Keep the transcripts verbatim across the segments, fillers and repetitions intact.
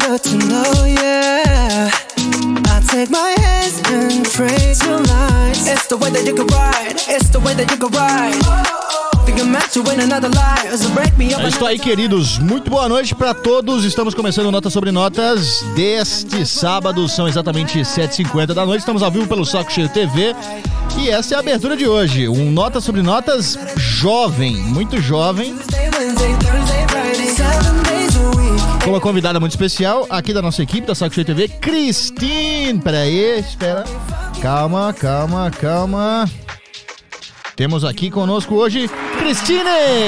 got to know, yeah. I take my hands and pray to light. It's the way that you can ride. It's the way that you can ride. É isso aí, queridos. Muito boa noite pra todos. Estamos começando Notas sobre Notas deste sábado. São exatamente sete e cinquenta da noite. Estamos ao vivo pelo Saco Cheio T V. E essa é a abertura de hoje. Um Notas sobre Notas jovem, muito jovem. Com uma convidada muito especial aqui da nossa equipe da Saco Cheio T V, Christine. Pera aí, espera. Calma, calma, calma. Temos aqui conosco hoje Christine!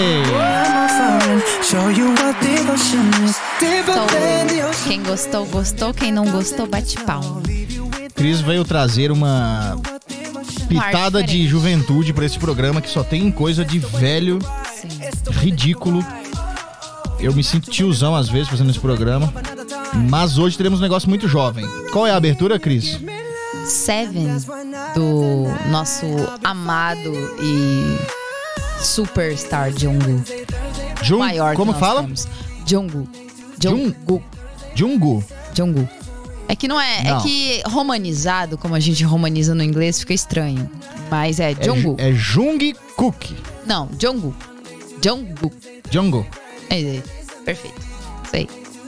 Então, quem gostou, gostou. Quem não gostou, bate palma. Cris veio trazer uma pitada de juventude pra esse programa que só tem coisa de velho. Sim. Ridículo. Eu me sinto tiozão às vezes fazendo esse programa. Mas hoje teremos um negócio muito jovem. Qual é a abertura, Cris? Seven, do nosso amado e superstar Jungkook. Jung, maior como fala? Jungkook. Jungkook. Jungkook. Jungkook. É que não é, não. É que romanizado, como a gente romaniza no inglês, fica estranho. Mas é Jungkook. É, é Jungkook. Não, Jungkook. Jungkook. Jungkook. É, é, perfeito. Sei.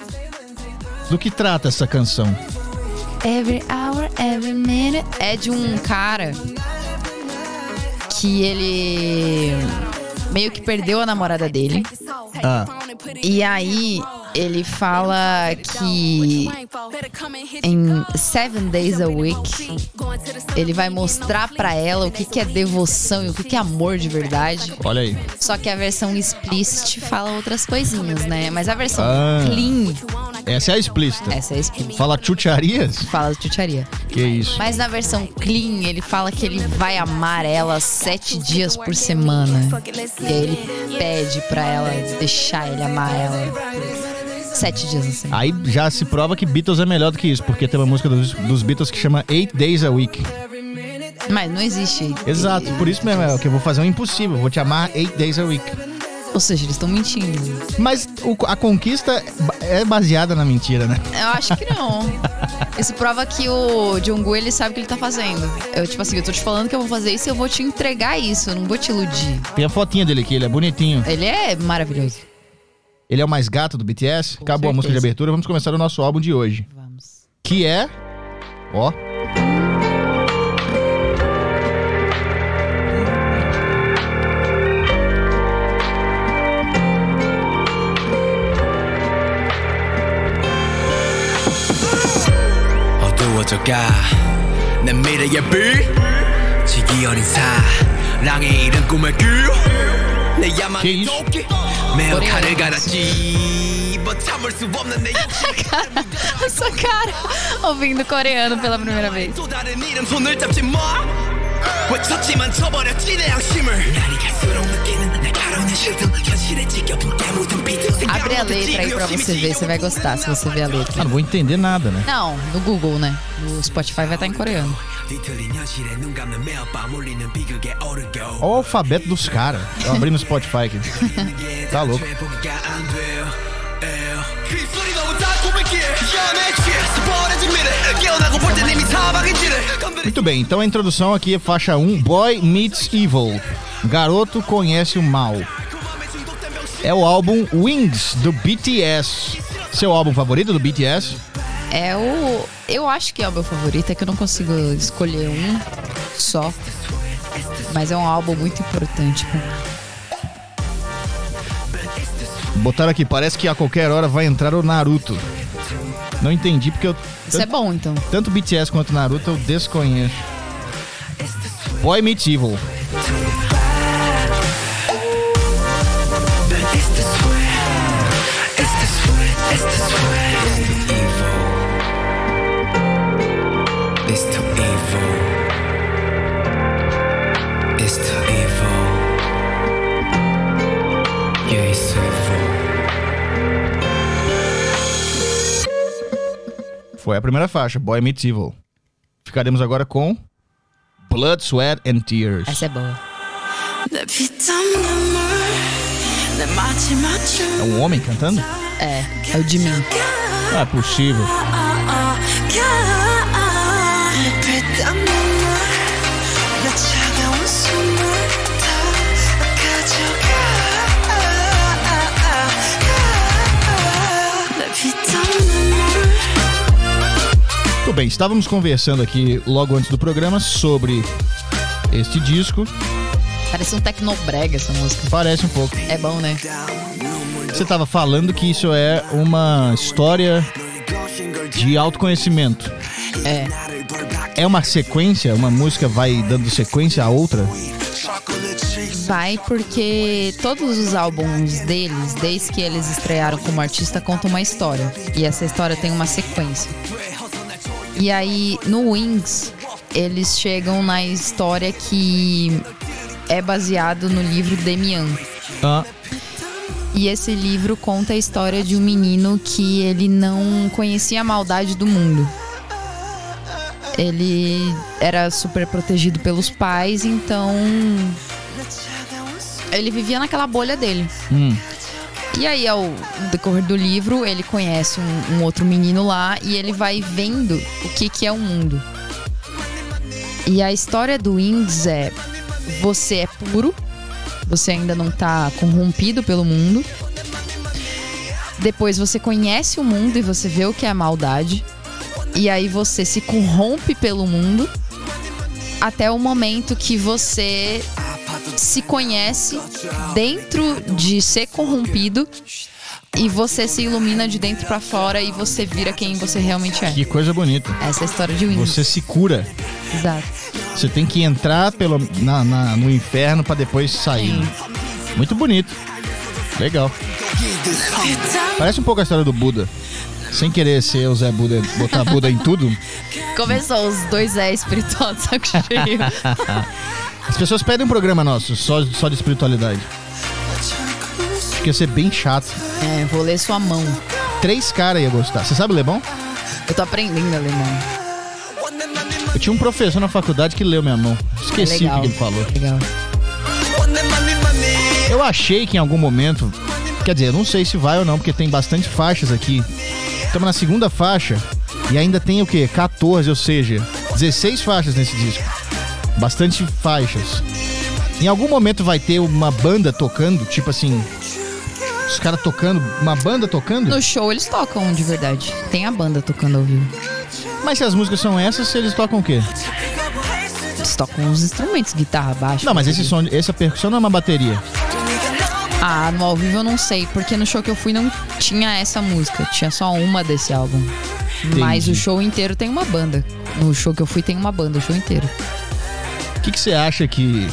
Do que trata essa canção? Every hour, every minute. É de um cara que ele meio que perdeu a namorada dele. Ah. E aí ele fala que em seven days a week ele vai mostrar pra ela o que, que é devoção e o que, que é amor de verdade. Olha aí. Só que a versão explicit fala outras coisinhas, né? Mas a versão ah. clean... Essa é a explícita. Essa é a explícita. Fala chucharias? Fala chucharia. Que isso. Mas na versão clean, ele fala que ele vai amar ela sete dias por semana. E aí ele pede pra ela deixar ele amar ela sete dias assim. Aí já se prova que Beatles é melhor do que isso, porque tem uma música dos, dos Beatles que chama Eight Days a Week. Mas não existe. Exato, por isso mesmo é que eu vou fazer um impossível. Vou te amar Eight Days a Week. Ou seja, eles estão mentindo. Mas o, a conquista é baseada na mentira, né? Eu acho que não. Isso prova que o Jungkook, ele sabe o que ele tá fazendo. Eu, tipo assim, eu tô te falando que eu vou fazer isso e eu vou te entregar isso. Eu não vou te iludir. Tem a fotinha dele aqui, ele é bonitinho. Ele é maravilhoso. Ele é o mais gato do B T S. Com Acabou certeza. A música de abertura. Vamos começar o nosso álbum de hoje. Vamos. Que é... Ó... 내 미래의 빛 지기 어린 사랑의 이른 꿈을 꾸 내 야망의 도끼 매우 칼을 갈았지 뭐 참을 수 없는 내 essa cara ouvindo coreano pela primeira vez. 또 다른 이름 손을 잡지 마 외쳤지만 쳐버렸지 내 양심을 날이 갈수록 느끼는 내 가로는 실등 현실에 지켜본 깨묻은 비트 abre a letra aí pra você ver, você vai gostar se você ver a letra. Ah, não vou entender nada, né? Não, no Google, né? No Spotify vai estar em coreano. Olha o alfabeto dos caras. Eu abri no Spotify aqui. Tá louco. Muito bem, então a introdução aqui é faixa um, Boy Meets Evil. Garoto conhece o mal. É o álbum Wings, do B T S. Seu álbum favorito do B T S? É o... Eu acho que é o meu favorito, é que eu não consigo escolher um só. Mas é um álbum muito importante pra mim. Botaram aqui, parece que a qualquer hora vai entrar o Naruto. Não entendi porque eu... Isso tanto, é bom, então. Tanto B T S quanto Naruto eu desconheço. Boy Meets Evil. Foi a primeira faixa, Boy Meets Evil. Ficaremos agora com Blood, Sweat and Tears. Essa é boa. É um homem cantando? É, é o Jimin. Não é possível. Tudo bem, estávamos conversando aqui logo antes do programa sobre este disco. Parece um tecnobrega essa música. Parece um pouco. É bom, né? Você estava falando que isso é uma história de autoconhecimento. É. É uma sequência? Uma música vai dando sequência à outra? Vai porque todos os álbuns deles, desde que eles estrearam como artista, contam uma história. E essa história tem uma sequência. E aí, no Wings, eles chegam na história que é baseado no livro Demian. Ah. E esse livro conta a história de um menino que ele não conhecia a maldade do mundo. Ele era super protegido pelos pais, então ele vivia naquela bolha dele. Hum. E aí, ao decorrer do livro, ele conhece um, um outro menino lá e ele vai vendo o que, que é o mundo. E a história do Wings é: você é puro, você ainda não tá corrompido pelo mundo. Depois você conhece o mundo e você vê o que é a maldade. E aí você se corrompe pelo mundo até o momento que você se conhece dentro de ser corrompido e você se ilumina de dentro pra fora e você vira quem você realmente é. Que coisa bonita. Essa é a história de Wings. Você se cura. Exato. Você tem que entrar pelo, na, na, no inferno pra depois sair. Sim. Muito bonito. Legal. Parece um pouco a história do Buda. Sem querer ser o Zé Buda, botar Buda em tudo. Começou os dois é espiritual de saco cheio. As pessoas pedem um programa nosso, só, só de espiritualidade. Acho que ia ser bem chato. É, vou ler sua mão. Três caras iam gostar. Você sabe alemão? Eu tô aprendendo alemão. Eu tinha um professor na faculdade que leu minha mão. Esqueci É o que ele falou. Legal. Eu achei que em algum momento... Quer dizer, eu não sei se vai ou não, porque tem bastante faixas aqui. Estamos na segunda faixa e ainda tem o quê? quatorze, ou seja, dezesseis faixas nesse disco. Bastante faixas. Em algum momento vai ter uma banda tocando, tipo assim... Os caras tocando, uma banda tocando? No show eles tocam de verdade. Tem a banda tocando ao vivo. Mas se as músicas são essas, eles tocam o quê? Eles tocam os instrumentos, guitarra, baixo. Não, mas esse som, essa percussão não é uma bateria. Ah, no ao vivo eu não sei, porque no show que eu fui não tinha essa música. Tinha só uma desse álbum. Entendi. Mas o show inteiro tem uma banda. No show que eu fui tem uma banda, o show inteiro. O que, que você acha que...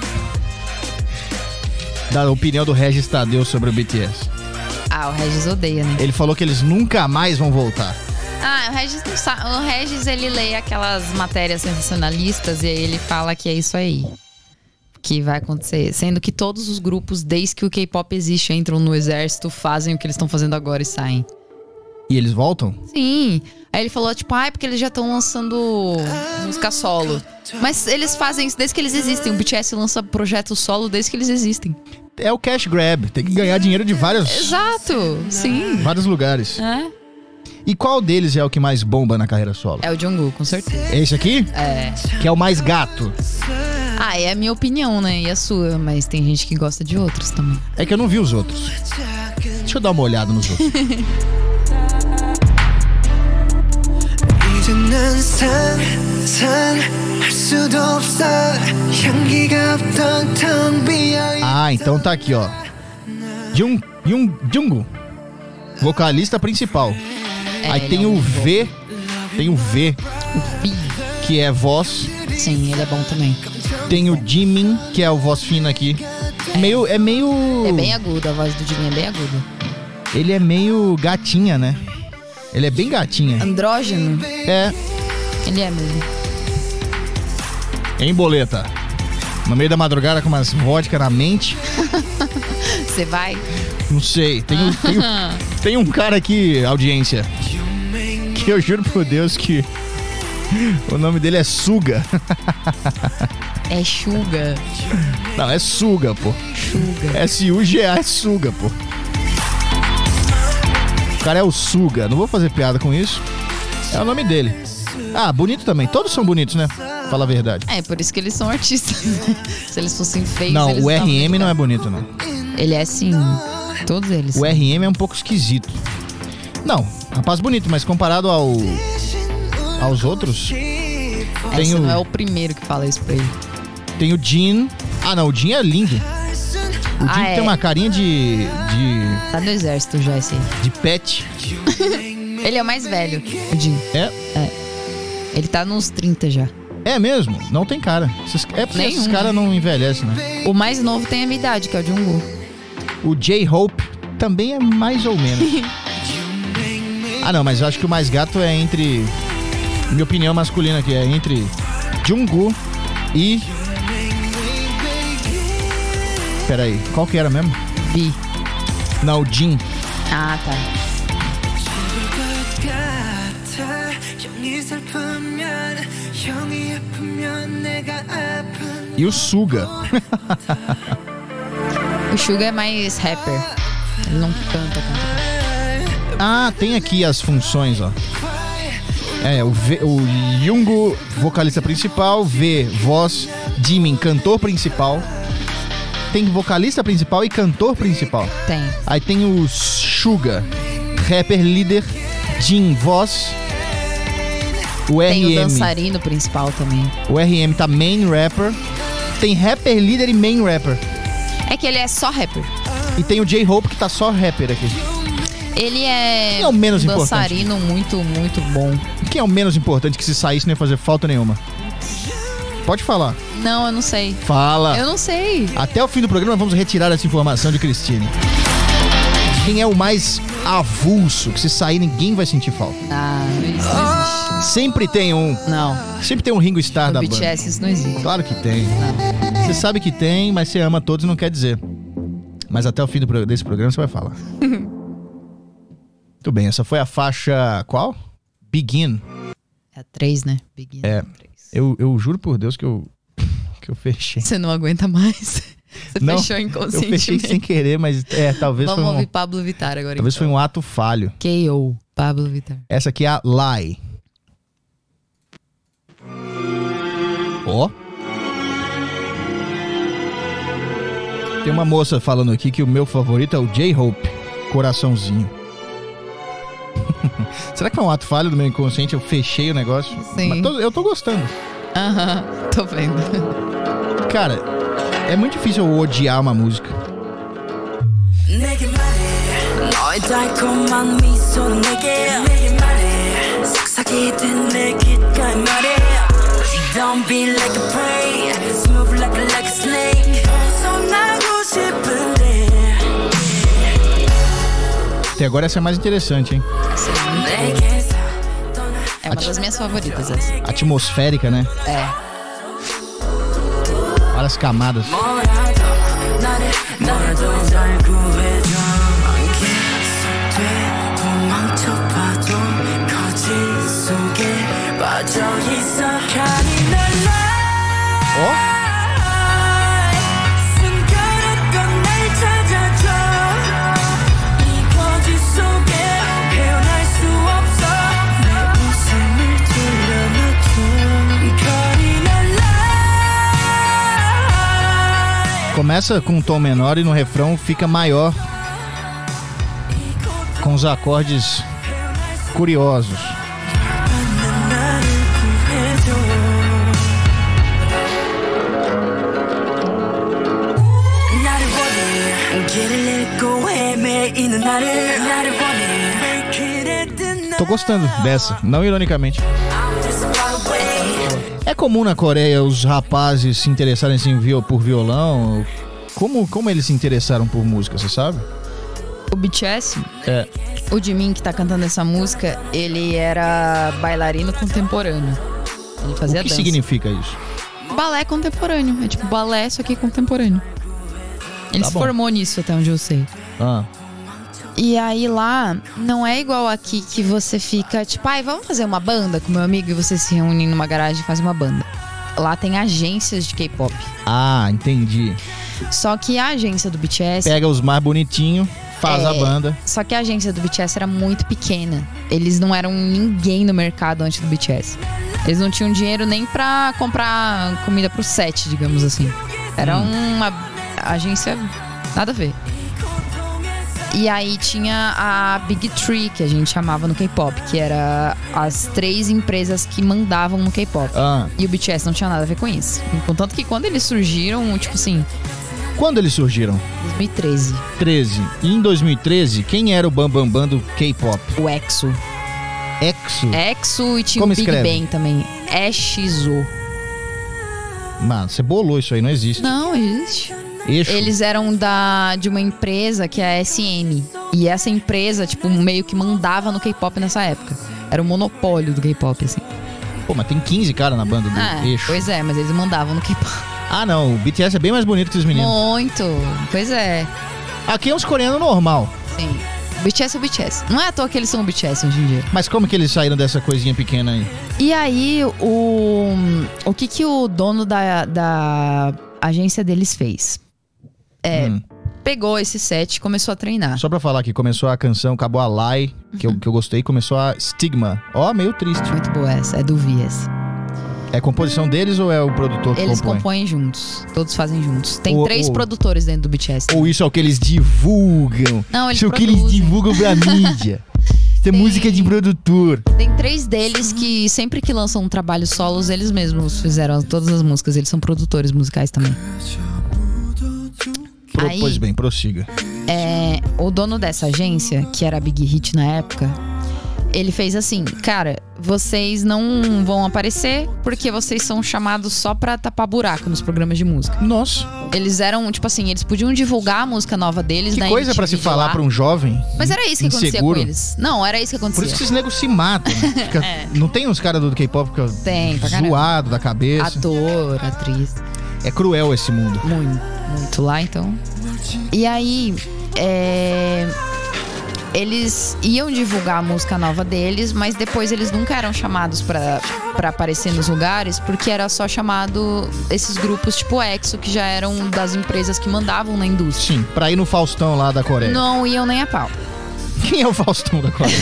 da opinião do Regis Tadeu sobre o B T S? Ah, o Regis odeia, né? Ele falou que eles nunca mais vão voltar. Ah, o Regis não sabe. O Regis, ele lê aquelas matérias sensacionalistas e aí ele fala que é isso aí que vai acontecer. Sendo que todos os grupos, desde que o K-pop existe, entram no exército, fazem o que eles estão fazendo agora e saem. E eles voltam? Sim. Aí ele falou, tipo, ah, é porque eles já estão lançando música solo. Mas eles fazem isso desde que eles existem. O B T S lança projeto solo desde que eles existem. É o cash grab. Tem que ganhar dinheiro de vários... Exato, sim. vários lugares. É. E qual deles é o que mais bomba na carreira solo? É o Jungkook, com certeza. É esse aqui? É. Que é o mais gato. Ah, é a minha opinião, né? E a sua, mas tem gente que gosta de outros também. É que eu não vi os outros. Deixa eu dar uma olhada nos outros. Ah, então tá aqui, ó. Jung, Jung, Jungkook, vocalista principal. É, Aí ele tem é o um V, tem o V, O Vi. que é voz. Sim, ele é bom também. Tem o Jimin, que é o voz fina aqui. Meio, é meio... É bem agudo, a voz do Jimin é bem aguda. Ele é meio gatinha, né? Ele é bem gatinha. Andrógeno? É. Ele é mesmo. Hein, boleta? No meio da madrugada com umas vodka na mente. Você vai? Não sei. Tem, um- tem, um- tem um cara aqui, audiência, que eu juro por Deus que O nome dele é Suga. É Suga. Não, é Suga, pô. Suga. S U G A é Suga, pô. O cara é o Suga. Não vou fazer piada com isso. É o nome dele. Ah, bonito também. Todos são bonitos, né? Fala a verdade. É, por isso que eles são artistas. Se eles fossem feios, Não, eles o R M não não é bonito, não. Ele é sim. Todos eles. O R M é um pouco esquisito. Não, rapaz bonito, mas comparado ao aos outros, tem Esse o, não é o primeiro que fala isso pra ele. tem o Jean. Ah, não, o Jean é lindo. O Jean Ah, tem é. uma carinha de de, Tá no exército já esse aí. de pet. Ele é o mais velho, o Jim. É, Ele tá nos trinta já. é mesmo, não tem cara. Esses, é porque Nenhum, esses né? caras não envelhecem, né? O mais novo tem a minha idade, que é o Jungkook. O J-Hope também é mais ou menos. Ah, não, mas eu acho que o mais gato é entre... Minha opinião masculina aqui é entre Jungkook e... Peraí, qual que era mesmo? B. Não, o Jin. Ah, tá. E o Suga. O Suga é mais rapper. Ele não canta, canta. Ah, tem aqui as funções, ó. É, o, v, o Jungkook, vocalista principal. V, voz. Jimin, cantor principal. Tem vocalista principal e cantor principal. Tem. Aí tem o Suga, rapper líder. Jin, voz. O Tem R M. o dançarino principal também. O R M tá main rapper. Tem rapper líder e main rapper. É que ele é só rapper. E tem o J-Hope que tá só rapper aqui. Ele é, É o menos um importante. dançarino muito, muito bom. Quem é o menos importante que se saísse não ia fazer falta nenhuma? Pode falar. Não, eu não sei. Fala. Eu não sei. Até o fim do programa vamos retirar essa informação de Cristine. Quem é o mais avulso que se sair ninguém vai sentir falta? Ah, isso não existe. Sempre tem um. Não. Sempre tem um Ringo Starr No da B banda. T S isso não existe. Claro que tem. Você sabe que tem, mas você ama todos e não quer dizer. Mas até o fim do pro- desse programa você vai falar. Muito bem, essa foi a faixa qual? Begin. É três, né? Begin. É. Três. Eu, eu juro por Deus que eu, que eu fechei. Você não aguenta mais. Você Não, fechou Eu inconscientemente. fechei sem querer, mas é, talvez Vamos foi um, ouvir Pablo Vittar agora. talvez então. foi um ato falho. K O Pablo Vittar. Essa aqui é a Lie. Ó. Tem uma moça falando aqui que o meu favorito é o J-Hope. Coraçãozinho. Será que é um ato falho do meu inconsciente? Eu fechei o negócio? Sim. Mas tô- eu tô gostando. Aham, tô vendo. Cara, é muito difícil eu odiar uma música. 내게 말해 너의 달콤한 미소는 내게 내게 말해 속삭이듯 내 귓가에 말해 Don't be like a prey Smooth like a, like a snake 벗어나고 싶은데 Até agora essa é mais interessante, hein? 내게서 떠나 É uma das minhas favoritas essa. Atmosférica, né? É. Várias camadas. 뭐라도 나를 너라도 날 구해줘 안개 속에 도망쳐봐도 거짓 속에 빠져있어 가리날라 Ó. 숨겨놨던 날 찾아줘 이 거짓 속에 헤어날 수 없어 내 웃음을 돌려놔줘 가리날라 Começa com um tom menor e no refrão fica maior. Com os acordes curiosos. 나를 구해줘 나를 원해 길을 잃고 헤매이는 나를 나를 원해 그랬던 Tô gostando dessa, não ironicamente. I'm just far away É comum na Coreia os rapazes se interessarem assim, viol- por violão. Como, como eles se interessaram por música, você sabe? O B T S, É. o Jimin que tá cantando essa música, ele era bailarino contemporâneo. Ele fazia O que dança. significa isso? Balé contemporâneo. É tipo balé, só que contemporâneo. Ele Tá se bom. formou nisso, até onde eu sei. Ah. E aí lá, não é igual aqui que você fica tipo, ai, vamos fazer uma banda com meu amigo e você se reúne numa garagem e faz uma banda. Lá tem agências de K-pop. Ah, entendi. Só que a agência do B T S... Pega os mais bonitinhos, faz é, a banda. Só que a agência do B T S era muito pequena. Eles não eram ninguém no mercado antes do B T S. Eles não tinham dinheiro nem pra comprar comida pro set, digamos assim. Era hum. uma agência nada a ver. E aí tinha a Big Three, que a gente chamava no K-pop, que era as três empresas que mandavam no K-pop. Ah. E o B T S não tinha nada a ver com isso. Contanto que quando eles surgiram, tipo assim... Quando eles surgiram? dois mil e treze. treze. E em dois mil e treze, quem era o bambambam bam, bam do K-pop? O EXO. EXO? EXO e tinha Como o Big escreve? Bang também. E X O. Mano, você bolou isso aí, não existe. Não, existe. Eixo. Eles eram da, de uma empresa que é a S M. E essa empresa, tipo, meio que mandava no K-pop nessa época. Era o monopólio do K-pop, assim. Pô, mas tem quinze caras na banda do Ah, Eixo. pois é, mas eles mandavam no K-pop. Ah, não, o B T S é bem mais bonito que os meninos. Muito, pois é. Aqui é uns coreanos normal. Sim. O B T S é o B T S. Não é à toa que eles são o B T S hoje em dia. Mas como que eles saíram dessa coisinha pequena aí? E aí, o, o que que o dono da, da agência deles fez? É, Hum. pegou esse set e começou a treinar. Só pra falar que começou a canção, acabou a Lie, que, eu, que eu gostei, começou a Stigma. Ó, meio triste. Muito boa essa, é do V S. É composição deles ou é o produtor que Eles compõe? compõem juntos, todos fazem juntos. Tem Ou- três ou- produtores dentro do B T S. Ou isso é o que eles divulgam? Não, eles Isso é o que eles produzem. divulgam pra mídia. Isso é Tem- música de produtor. Tem três deles que sempre que lançam um trabalho solos, eles mesmos fizeram todas as músicas. Eles são produtores musicais também. Pro- Aí- Pois bem, prossiga. É, o dono dessa agência, que era a Big Hit na época, ele fez assim, cara, vocês não vão aparecer porque vocês são chamados só pra tapar buraco nos programas de música. Nossa, Eles eram, tipo assim, eles podiam divulgar a música nova deles que na coisa pra se M T V de falar lá. pra um jovem. Mas era isso que acontecia inseguro. com eles. Não, era isso que acontecia. Por isso que esses negros se matam. Fica- É. Não tem uns caras do K-pop que fica Tem, pra caramba. zoado da cabeça. Ator, atriz. É cruel esse mundo. Muito, muito lá, então. E aí, é, eles iam divulgar a música nova deles, mas depois eles nunca eram chamados pra, pra aparecer nos lugares, porque era só chamado esses grupos tipo EXO, que já eram das empresas que mandavam na indústria. Sim, pra ir no Faustão lá da Coreia. Não iam nem a pau. Quem é o Faustão da Coreia?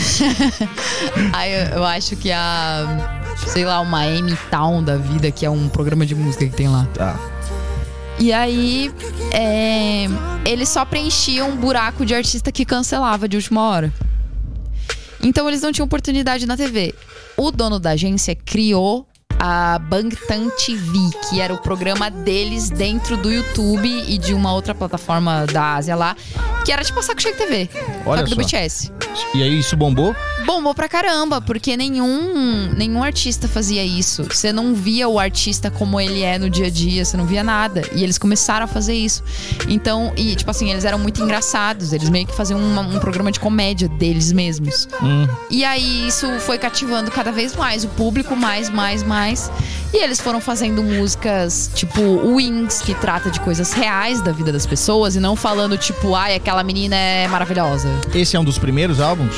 Aí eu, eu acho que a, sei lá, uma M-Town da vida, que é um programa de música que tem lá. Tá. E aí, é, eles só preenchiam um buraco de artista que cancelava de última hora. Então eles não tinham oportunidade na T V. O dono da agência criou a Bangtan T V, que era o programa deles dentro do YouTube e de uma outra plataforma da Ásia lá, que era tipo a Saco Cheio T V, Olha só que do só. B T S. E aí isso bombou? Bombou pra caramba, porque nenhum, nenhum artista fazia isso. Você não via o artista como ele é no dia a dia, você não via nada. E eles começaram a fazer isso. Então, e tipo assim, eles eram muito engraçados. Eles meio que faziam uma- um programa de comédia deles mesmos. Hum. E aí isso foi cativando cada vez mais o público, mais, mais, mais. E eles foram fazendo músicas tipo Wings, que trata de coisas reais da vida das pessoas, e não falando tipo, ai, aquela menina é maravilhosa. Esse é um dos primeiros álbuns?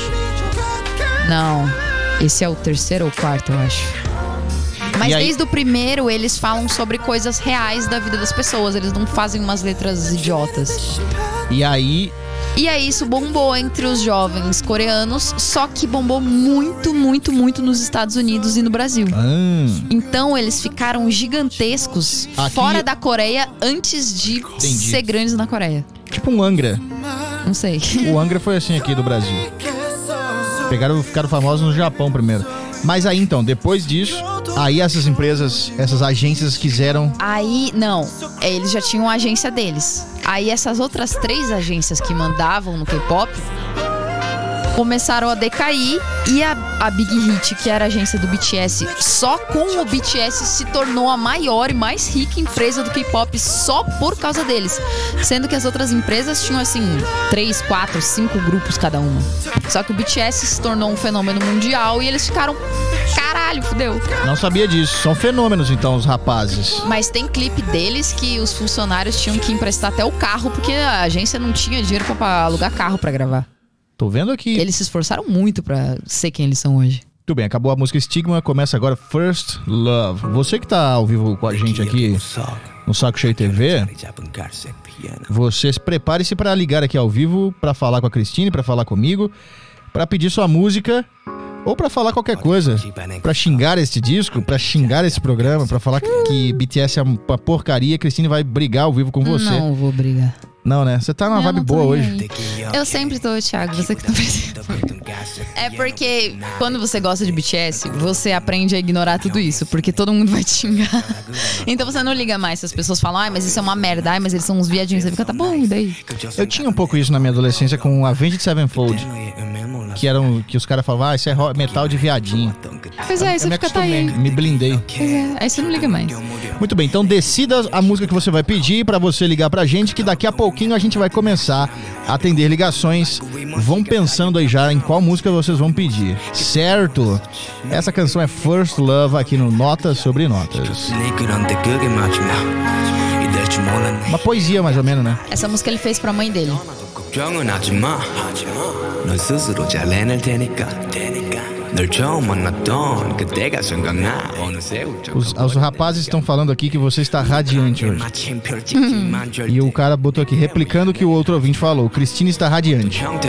Não, esse é o terceiro ou quarto, eu acho. Mas E aí- desde o primeiro eles falam sobre coisas reais da vida das pessoas. Eles não fazem umas letras idiotas. E aí, E aí isso bombou entre os jovens coreanos, só que bombou muito, muito, muito nos Estados Unidos e no Brasil. ah, Então eles ficaram gigantescos Aqui- fora da Coreia antes de Entendi. ser grandes na Coreia. tipo um Angra. Não sei. O Angra foi assim aqui do Brasil. Pegaram, ficaram famosos no Japão primeiro. Mas aí então, depois disso, aí essas empresas, essas agências quiseram... Aí, não, é, eles já tinham a agência deles. Aí essas outras três agências que mandavam no K-pop começaram a decair. E a, a Big Hit, que era a agência do B T S, só com o B T S se tornou a maior e mais rica empresa do K-pop só por causa deles. Sendo que as outras empresas tinham assim, três, quatro, cinco grupos cada uma. Só que o B T S se tornou um fenômeno mundial e eles ficaram, caralho, fudeu. Não sabia disso. São fenômenos então os rapazes. Mas tem clipe deles que os funcionários tinham que emprestar até o carro, porque a agência não tinha dinheiro pra alugar carro pra gravar. Tô vendo aqui. Eles se esforçaram muito pra ser quem eles são hoje. Muito bem, acabou a música Estigma, começa agora First Love. Você que tá ao vivo com a gente aqui no Saco Cheio T V, você prepare-se para ligar aqui ao vivo, para falar com a Cristine, para falar comigo, para pedir sua música ou para falar qualquer coisa, para xingar este disco, para xingar esse programa, para falar que, que B T S é uma porcaria. A Cristine vai brigar ao vivo com você. Não vou brigar. Não, né? Você tá numa vibe boa hoje. Eu sempre tô, Thiago, você que tá percebendo. É porque quando você gosta de B T S, você aprende a ignorar tudo isso, porque todo mundo vai te xingar. Então você não liga mais se as pessoas falam, ai, mas isso é uma merda, ai, mas eles são uns viadinhos. Você fica, tá bom, e daí? Eu tinha um pouco isso na minha adolescência com Avenged Sevenfold, que eram que os caras falavam, ah, isso é metal de viadinho. Pois é, aí você eu me fica, tá aí. Me blindei. Pois é, aí você não liga mais. Muito bem, então decida a música que você vai pedir pra você ligar pra gente, que daqui a pouquinho a gente vai começar a atender ligações. Vão pensando aí já em qual música vocês vão pedir, certo? Essa canção é First Love aqui no Notas sobre Notas. Uma poesia mais ou menos, né? Essa música ele fez pra mãe dele. Os, os rapazes estão falando aqui que você está radiante hoje. Hum. E o cara botou aqui, replicando o que o outro ouvinte falou. Cristine está radiante. Ah,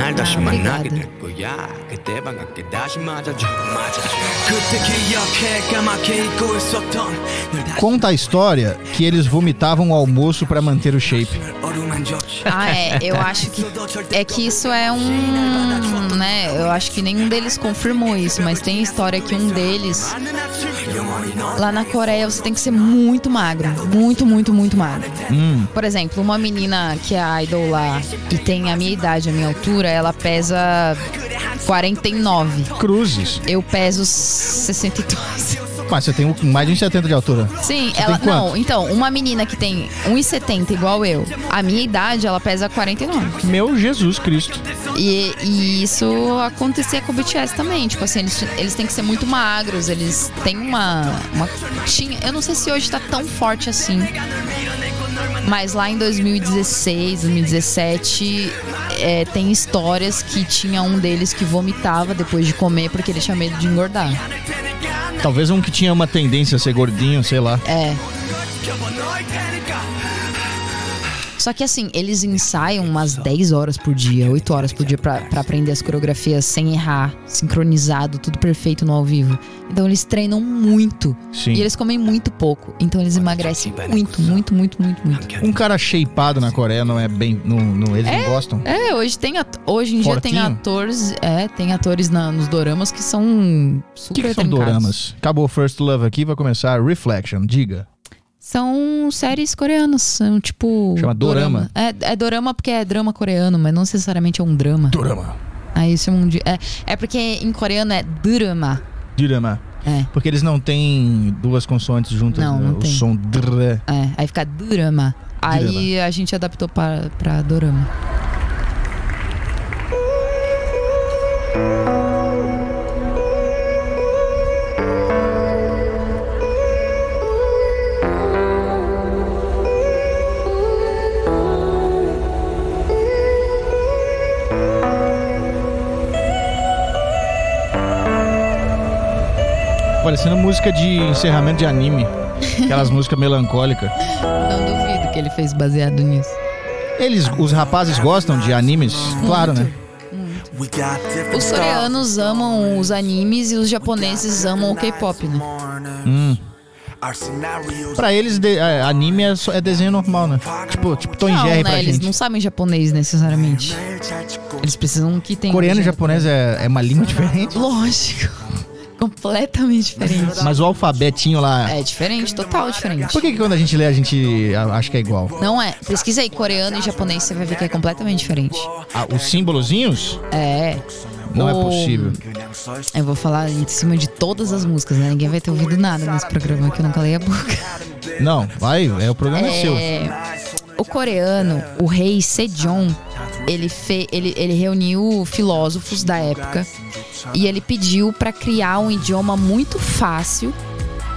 Conta a história que eles vomitavam o almoço para manter o shape. Ah, é. Eu acho que é que isso é um, né? Eu acho que nenhum deles confirmou isso, mas tem história que um deles lá na Coreia você tem que ser muito magro, muito, muito, muito magro. Hum. Por exemplo, uma menina que é idol lá e tem a minha idade, a minha altura, ela pesa quarenta e nove. Cruzes. Eu peso sessenta e dois. Mas você tem mais de um e setenta de altura. Sim, você ela tem não, então, uma menina que tem um e setenta igual eu, a minha idade, ela pesa quarenta e nove. Meu Jesus Cristo. E, e isso acontecia com o B T S também. Tipo assim, eles, eles têm que ser muito magros. Eles têm uma, uma tinha, eu não sei se hoje tá tão forte assim, mas lá em dois mil e dezesseis, dois mil e dezessete é, tem histórias que tinha um deles que vomitava depois de comer porque ele tinha medo de engordar. Talvez um que tinha uma tendência a ser gordinho, sei lá. É. Só que assim, eles ensaiam umas dez horas por dia, oito horas por dia pra, pra aprender as coreografias sem errar, sincronizado, tudo perfeito no ao vivo. Então eles treinam muito. Sim. E eles comem muito pouco. Então eles emagrecem muito, muito, muito, muito, muito. Um cara shapeado na Coreia não é bem... Não, não, eles é, não gostam? É, hoje, tem at- hoje em Fortinho? dia tem atores, é, tem atores na, nos doramas que são super O que, que são trincados. doramas? Acabou First Love aqui, vai começar Reflection, diga. São séries coreanas, são tipo... Chama dorama. É, é dorama porque é drama coreano, mas não necessariamente é um drama. Dorama. Aí chamam de... É, é porque em coreano é drama. Dorama. É. Porque eles não têm duas consoantes juntas. Não, né? não o tem. som dr. É, aí fica drama. Aí a gente adaptou pra, pra dorama. Parecendo música de encerramento de anime. Aquelas músicas melancólicas. Não duvido que ele fez baseado nisso. Eles, os rapazes gostam de animes? Claro, né? Os coreanos amam os animes e os japoneses amam o K-pop, né? Hum. Pra eles, de, é, anime é, só, é desenho normal, né? Tipo, tipo Tom e Não, Jerry né? pra Eles gente. não sabem japonês necessariamente. Eles precisam que tenha... Coreano e legenda japonês é, é uma língua diferente. Lógico. Completamente diferente. Mas o alfabetinho lá... É diferente, total diferente. Por que, que quando a gente lê a gente acha que é igual? Não é. Pesquisa aí, coreano e japonês, você vai ver que é completamente diferente. Ah, os símbolozinhos? É. Não é O- possível. Eu vou falar em cima de todas as músicas, né? Ninguém vai ter ouvido nada nesse programa, que eu não calei a boca. Não, vai, é, o programa é, seu. É, o coreano, o rei Sejong, ele, fe, ele, ele reuniu filósofos da época e ele pediu pra criar um idioma muito fácil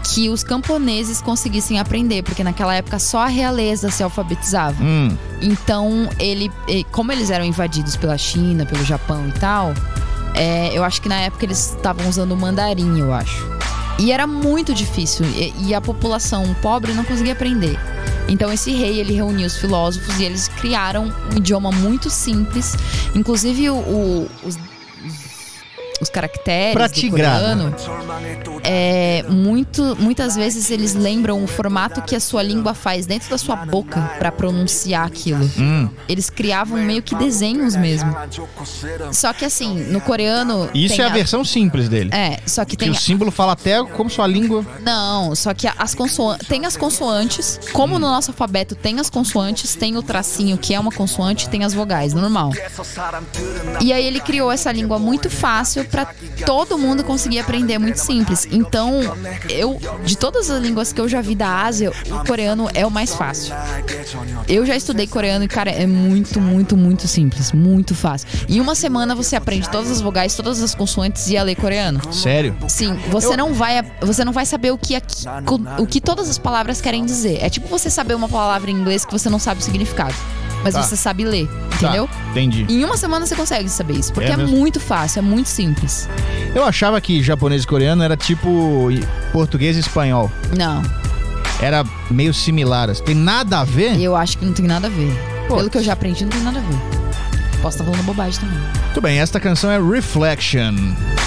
que os camponeses conseguissem aprender, porque naquela época só a realeza se alfabetizava. Hum. Então, ele, como eles eram invadidos pela China, pelo Japão e tal, é, eu acho que na época eles estavam usando o mandarim, eu acho. E era muito difícil, e, e a população pobre não conseguia aprender. Então esse rei, ele reuniu os filósofos e eles criaram um idioma muito simples. Inclusive o, o, os, os caracteres do Corano, é, muito, muitas vezes eles lembram o formato que a sua língua faz dentro da sua boca para pronunciar aquilo. Hum. Eles criavam meio que desenhos mesmo. Só que assim, no coreano... Isso é a, a versão simples dele. É, só que, que tem... o símbolo fala até como sua língua... Não, só que as consoantes... Tem as consoantes, como no nosso alfabeto tem as consoantes, tem o tracinho que é uma consoante, tem as vogais, normal. E aí ele criou essa língua muito fácil pra todo mundo conseguir aprender, muito simples. Então, eu, de todas as línguas que eu já vi da Ásia, o coreano é o mais fácil. Eu já estudei coreano e, cara, é muito, muito, muito simples. Muito fácil. Em uma semana você aprende todas as vogais, todas as consoantes e a ler coreano. Sério? Sim, você eu... não vai você não vai saber o que, aqui, o que todas as palavras querem dizer. É tipo você saber uma palavra em inglês que você não sabe o significado, mas tá. você sabe ler, entendeu? Tá, entendi. Em uma semana você consegue saber isso, porque é, é muito fácil, é muito simples. Eu achava que japonês e coreano era tipo português e espanhol. Não. Era meio similar. Tem nada a ver? Eu acho que não tem nada a ver. Pô. Pelo que eu já aprendi, não tem nada a ver. Posso estar falando bobagem também. Muito bem, esta canção é Reflection.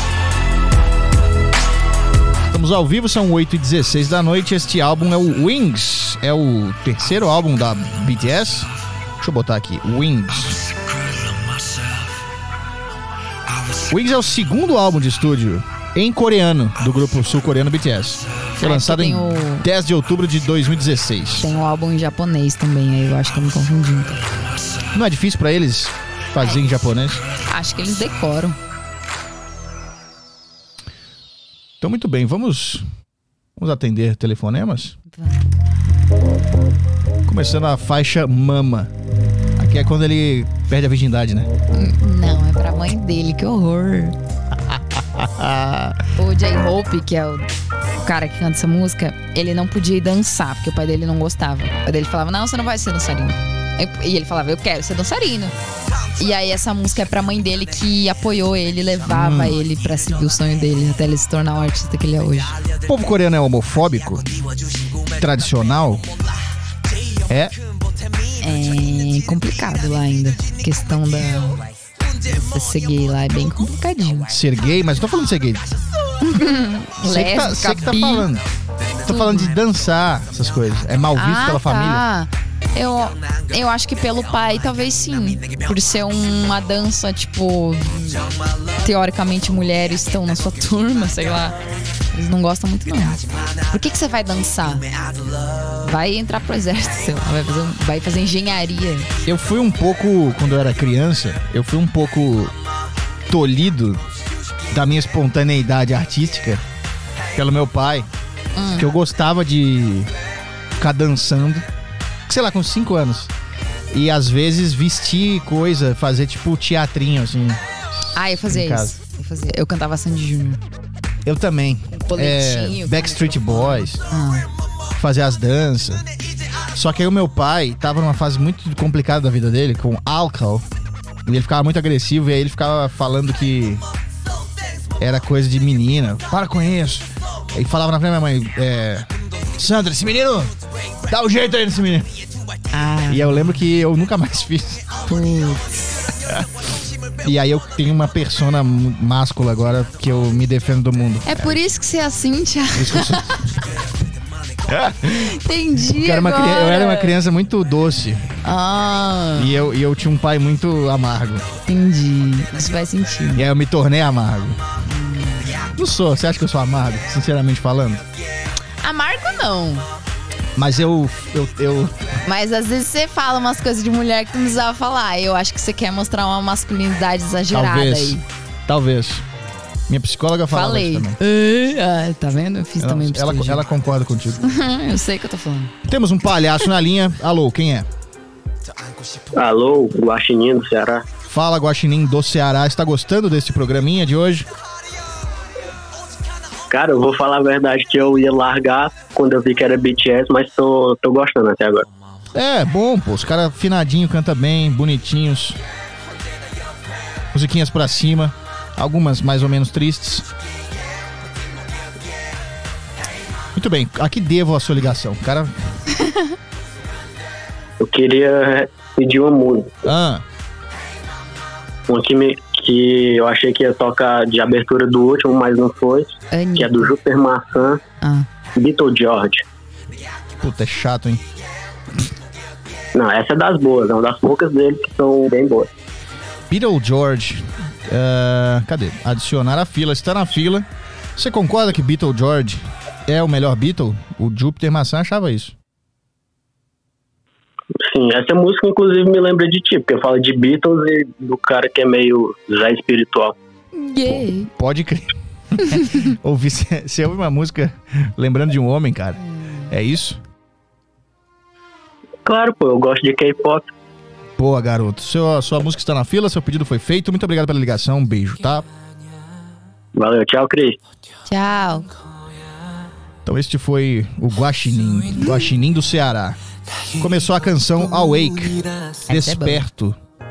Estamos ao vivo, são oito e dezesseis da noite. Este álbum é o Wings. É o terceiro álbum da B T S. Deixa eu botar aqui, Wings. Wings é o segundo álbum de estúdio em coreano do grupo sul-coreano B T S. Foi é, lançado em o... dez de outubro de dois mil e dezesseis. Tem o álbum em japonês também, aí eu acho que eu me confundi. Não é difícil pra eles fazer é. em japonês? Acho que eles decoram. Então, muito bem, vamos, vamos atender telefonemas? Vai. Começando a faixa Mama. Aqui é quando ele perde a virgindade, né? Não, é pra mãe dele, que horror. O J-Hope, que é o cara que canta essa música, ele não podia ir dançar, porque o pai dele não gostava. O pai dele falava, não, você não vai ser dançarino. E ele falava, eu quero ser dançarino. E aí essa música é pra mãe dele, que apoiou ele, levava hum. ele pra seguir o sonho dele, até ele se tornar o artista que ele é hoje. O povo coreano é homofóbico? Tradicional? É? É complicado lá ainda. A questão da... Você ser gay lá é bem complicadinho. Ser gay? Mas eu tô falando de ser gay. Você que tá, você que tá falando. Tô falando de dançar, essas coisas. É mal visto ah, pela tá. família? Eu, eu acho que pelo pai, talvez sim. Por ser uma dança, tipo... Teoricamente, mulheres estão na sua turma, sei lá. Eles não gostam muito, não. Por que que você vai dançar? Vai entrar pro exército, sei lá. Vai fazer, vai fazer engenharia. Eu fui um pouco, quando eu era criança, eu fui um pouco tolhido da minha espontaneidade artística pelo meu pai. Hum. Que eu gostava de ficar dançando. Sei lá, com cinco anos. E às vezes vestir coisa, fazer tipo teatrinho, assim. Ah, eu fazia isso. Eu, fazia. eu cantava Sandy Júnior. Eu também. É, Backstreet Boys. Ah. Fazer as danças. Só que aí o meu pai tava numa fase muito complicada da vida dele, com álcool. E ele ficava muito agressivo, e aí ele ficava falando que era coisa de menina. Para com isso. E falava na frente da minha mãe, é... Sandra, esse menino, dá um jeito aí nesse menino. Ah. E eu lembro que eu nunca mais fiz. E aí eu tenho uma persona máscula agora que eu me defendo do mundo. É por isso que você é assim, Thiago. Entendi. Eu era, uma, eu era uma criança muito doce. Ah. E eu, e eu tinha um pai muito amargo. Entendi. Isso faz sentido. E aí eu me tornei amargo. Hum. Não sou. Você acha que eu sou amargo, sinceramente falando? Amargo não. Mas eu, eu, eu... Mas às vezes você fala umas coisas de mulher que tu não precisava falar. Eu acho que você quer mostrar uma masculinidade exagerada. Talvez. Aí. Talvez. Minha psicóloga falava Falei. isso também. Ah, tá vendo? Eu fiz ela, também ela, ela concorda contigo. Eu sei o que eu tô falando. Temos um palhaço na linha. Alô, quem é? Alô, Guaxinim do Ceará. Fala, Guaxinim do Ceará. Está gostando desse programinha de hoje? Cara, eu vou falar a verdade que eu ia largar quando eu vi que era B T S, mas tô, tô gostando até agora. É, bom, pô. Os caras afinadinho, canta bem, bonitinhos. Musiquinhas pra cima. Algumas mais ou menos tristes. Muito bem, aqui devo a sua ligação. Cara... Eu queria pedir uma música. Ah. Uma que, me, que eu achei que ia tocar de abertura do último, mas não foi. Anitta. Que é do Júpiter Maçã, Ah. Beetlegeorge. Puta, é chato, hein? Não, essa é das boas, é uma das poucas dele que são bem boas. Beetlegeorge. Uh, cadê? Adicionar a fila. Está na fila. Você concorda que Beetlegeorge é o melhor Beatle? O Júpiter Maçã achava isso. Sim, essa música inclusive me lembra de ti, porque eu falo de Beatles e do cara que é meio já espiritual. Yeah. Pode crer. Ouvir, você ouve uma música lembrando de um homem, cara? É isso? Claro, pô, eu gosto de K-pop. Boa, garoto. Seu, sua música está na fila, seu pedido foi feito. Muito obrigado pela ligação. Um beijo, tá? Valeu, tchau, Cris. Tchau. Então este foi o Guaxinim, Guaxinim do Ceará. Começou a canção Awake, Desperto.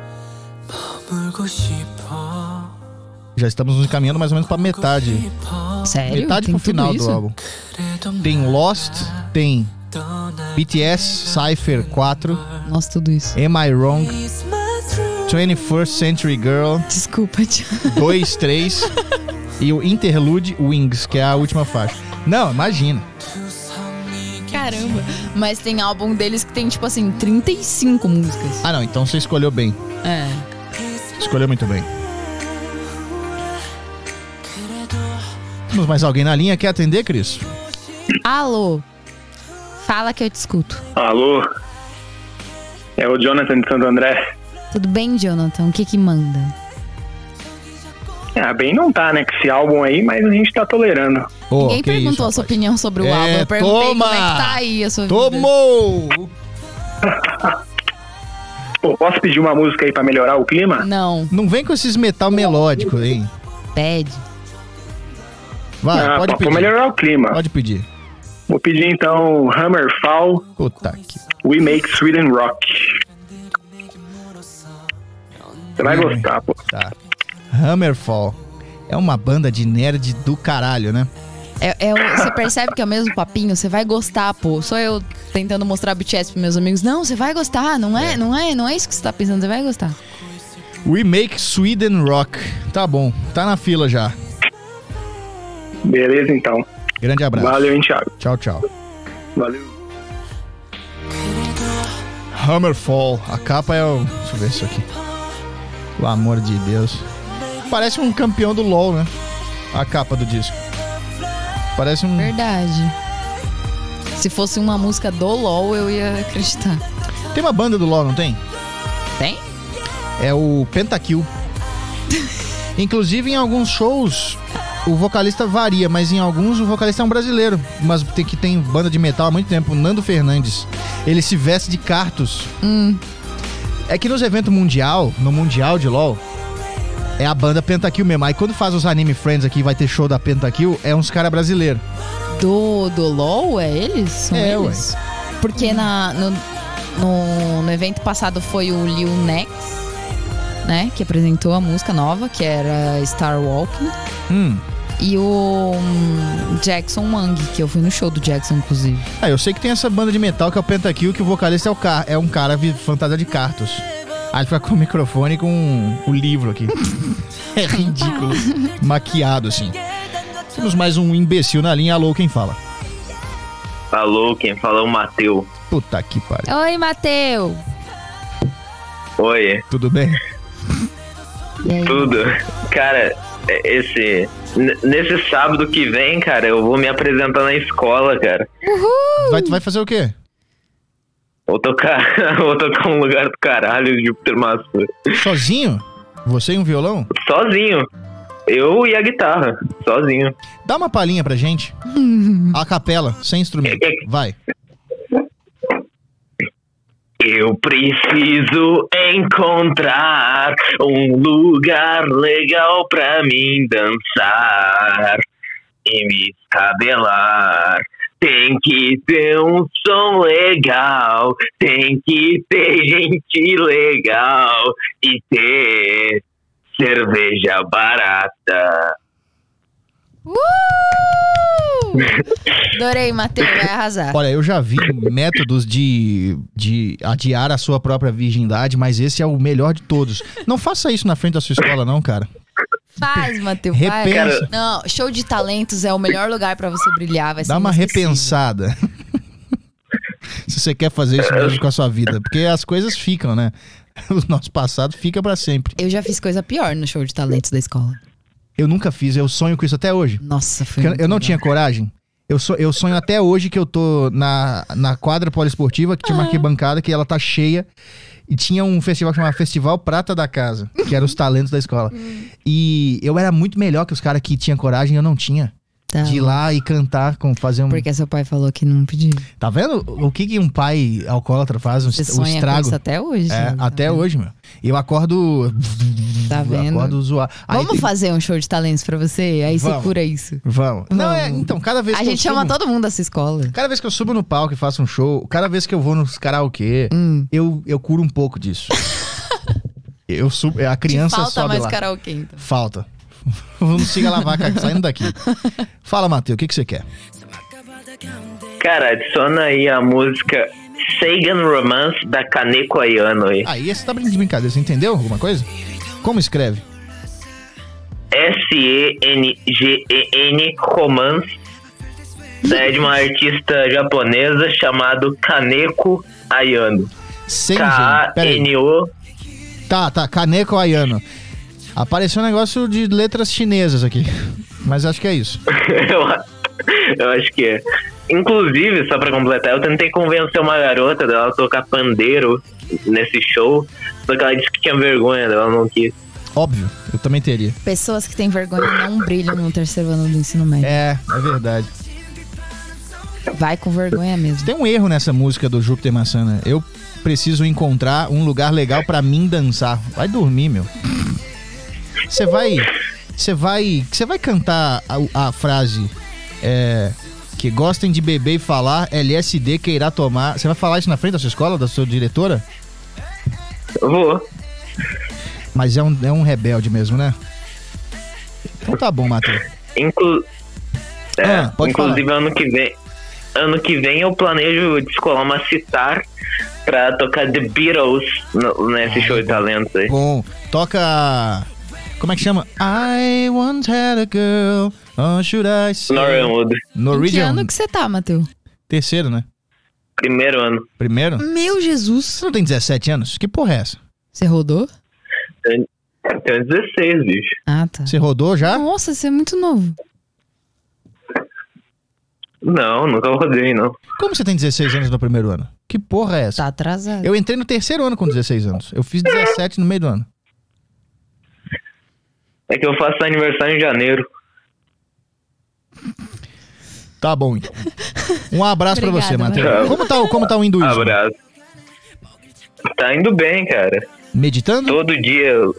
Já estamos nos encaminhando mais ou menos pra metade. Sério? Metade Tem pro final tudo isso? do álbum. Tem Lost, tem B T S, Cypher quatro, Nossa, tudo isso. Am I Wrong, twenty-first Century Girl, Desculpa, tio. dois, três e o Interlude Wings, que é a última faixa. Não, imagina. Caramba. Mas tem álbum deles que tem, tipo assim, trinta e cinco músicas. Ah, não, então você escolheu bem. É. Escolheu muito bem. Temos mais alguém na linha? Quer atender, Cris? Alô. Fala que eu te escuto. Alô? É o Jonathan de Santo André. Tudo bem, Jonathan? O que que manda? Ah, bem não tá, né, com esse álbum aí, mas a gente tá tolerando. Oh, Ninguém perguntou isso, a sua rapaz. opinião sobre o É, álbum. Eu perguntei toma! como é que tá aí a sua vida. Tomou! Pô, posso pedir uma música aí pra melhorar o clima? Não, Não vem com esses metal melódicos, hein? pede. Vai, ah, pode pra, pedir. pra melhorar o clima. Pode pedir. Vou pedir então Hammerfall, Puta que... We Make Sweden Rock. Você vai Hum. gostar, pô. Tá. Hammerfall. É uma banda de nerd do caralho, né? É, é o- você percebe que é o mesmo papinho? Você vai gostar, pô. Sou eu tentando mostrar B T S pros meus amigos. Não, você vai gostar. Não é, não é, não é isso que você tá pensando. Você vai gostar. We Make Sweden Rock. Tá bom. Tá na fila já. Beleza, então. Grande abraço. Valeu, hein, Thiago. Tchau, tchau. Valeu. Hammerfall. A capa é o... Deixa eu ver isso aqui. Pelo amor de Deus. Parece um campeão do LoL, né? A capa do disco. Parece um... Verdade. Se fosse uma música do LoL, eu ia acreditar. Tem uma banda do LoL, não tem? Tem? É o Pentakill. Inclusive, em alguns shows, o vocalista varia, mas em alguns o vocalista é um brasileiro. Mas tem, que tem banda de metal há muito tempo, o Nando Fernandes. Ele se veste de Cartus. Hum. É que nos eventos mundial, no Mundial de LoL, é a banda Pentakill mesmo. Aí quando faz os Anime Friends aqui, vai ter show da Pentakill, é uns caras brasileiros. Do, do LoL, é eles? São É, eles? Porque na, no, no, no evento passado foi o Lil Nex, né? Que apresentou a música nova, que era Star Walking. Hum. E o hum, Jackson Wang, que eu fui no show do Jackson, inclusive. Ah, eu sei que tem essa banda de metal que é o Pentakill, que o vocalista é, o car é um cara vi- fantasia de Cartus. Aí ele fica com o microfone e com o livro aqui. É ridículo. Maquiado, assim. Temos mais um imbecil na linha. Alô, quem fala? Alô, quem fala é o Matheus. Puta que pariu. Oi, Matheus! Oi, Tudo bem? E aí? tudo? Cara, esse... n- Nesse sábado que vem, cara, eu vou me apresentar na escola, cara. Vai, vai fazer o quê? Vou tocar, vou tocar um lugar do caralho, Júpiter Maçã. Sozinho? Você e um violão? Sozinho. Eu e a guitarra, sozinho. Dá uma palhinha pra gente. A capela, sem instrumento. Vai. Eu preciso encontrar um lugar legal pra mim dançar. e me escabelar. Tem que ter um som legal, tem que ter gente legal e ter cerveja barata. Uh! Adorei, Matheus, vai arrasar. Olha, eu já vi métodos de, de adiar a sua própria virgindade, mas esse é o melhor de todos. Não faça isso na frente da sua escola, não, cara. Faz, Matheus, vai. Repensa. Não, show de talentos é o melhor lugar pra você brilhar. Vai ser Dá uma inesquecível. repensada. Se você quer fazer isso mesmo com a sua vida. Porque as coisas ficam, né? O nosso passado fica pra sempre. Eu já fiz coisa pior no show de talentos da escola. Eu nunca fiz, eu sonho com isso até hoje. Nossa, foi Porque muito eu não legal. tinha coragem. Eu, so, eu sonho até hoje que eu tô na, na quadra poliesportiva, que tinha uma arquibancada, que ela tá cheia. E tinha um festival que chamava Festival Prata da Casa, que era os talentos da escola. E eu era muito melhor que os caras que tinham coragem, eu não tinha. Tá. De ir lá e cantar, com, fazer um... Porque seu pai falou que não podia. Tá vendo o que, que um pai alcoólatra faz? Um, Você o sonha com estrago. isso até hoje. É, né? até Tá vendo? hoje, meu. Eu acordo... Tá vendo? Acordo zoar. Aí Vamos tem- fazer um show de talentos pra você? Aí Vamos. você cura isso. Vamos. Não, é, Vamos. então, cada vez A que eu gente chama subo... todo mundo dessa escola. Cada vez que eu subo no palco e faço um show, cada vez que eu vou nos karaokê, Hum. eu, eu curo um pouco disso. eu subo, a criança Te falta sobe mais lá. karaokê, então. Falta. Não siga a vaca saindo daqui. Fala, Matheus, o que, que você quer? Cara, adiciona aí a música Sagan Romance da Kaneko Ayano aí. Aí, esse tá de brincadeira, você entendeu alguma coisa? Como escreve? S E N G E N Romance. É de uma artista japonesa chamada Kaneko Ayano. Sem K A N O. Tá, tá, Kaneko Ayano. Apareceu um negócio de letras chinesas aqui. Mas acho que é isso. eu, eu acho que é. Inclusive, só pra completar, eu tentei convencer uma garota dela a tocar pandeiro nesse show, só que ela disse que tinha vergonha dela, não quis. Óbvio, eu também teria. Pessoas que têm vergonha não brilham no terceiro ano do ensino médio. É, é verdade. Vai com vergonha mesmo. Tem um erro nessa música do Júpiter Maçã, né? Eu preciso encontrar um lugar legal pra mim dançar. Vai dormir, meu. Você vai... Você vai... Você vai cantar a, a frase... É... Que gostem de beber e falar, L S D que irá tomar. Você vai falar isso na frente da sua escola, da sua diretora? Eu vou. Mas é um, é um rebelde mesmo, né? Então tá bom, Matheus. Inclu... É, Ah, pode inclusive, ano que vem... Ano que vem eu planejo descolar uma citar pra tocar The Beatles no, nesse show de talentos aí. Bom, toca... Como é que chama? I once had a girl, or should I say... Northern Wood. Em que Norwegian. ano que você tá, Matheus? Terceiro, né? Primeiro ano. Primeiro? Meu Jesus. Você não tem dezessete anos? Que porra é essa? Você rodou? Tenho dezesseis, bicho. Ah, tá. Você rodou já? Nossa, você é muito novo. Não, nunca rodei, não. Como você tem dezesseis anos no primeiro ano? Que porra é essa? Tá atrasado. Eu entrei no terceiro ano com dezesseis anos. Eu fiz dezessete no meio do ano. É que eu faço aniversário em janeiro. Tá bom, então. Um abraço pra você, Obrigada, Matheus. Matheus. Como tá, o- como tá o hinduísmo? Abraço. Tá indo bem, cara. Meditando? Todo dia. eu-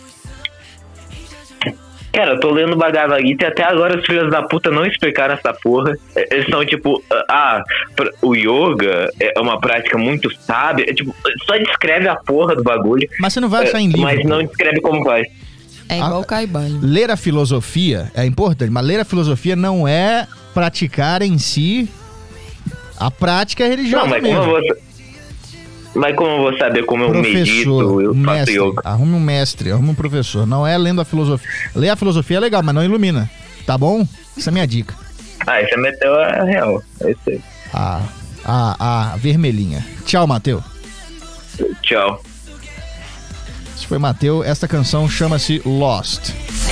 Cara, eu tô lendo Bhagavad Gita e até agora os filhos da puta não explicaram essa porra. É, Eles são tipo, ah, pra- o yoga é uma prática muito sábia. É, tipo, só descreve a porra do bagulho. Mas você não vai achar em livro. Mas não descreve como faz. É igual Ah. o Caibali. Ler a filosofia é importante, mas ler a filosofia não é praticar em si a prática religiosa Não, mas mesmo. como eu vou. Mas como eu vou saber como eu medito, eu faço mestre, yoga? arrume um mestre, arrume um professor. Não é lendo a filosofia. Ler a filosofia é legal, mas não ilumina. Tá bom? Essa é a minha dica. Ah, isso meteu a real. É isso aí. A, a, a vermelhinha. Tchau, Matheus. Tchau. Esse foi Matheus. Esta canção chama-se Lost.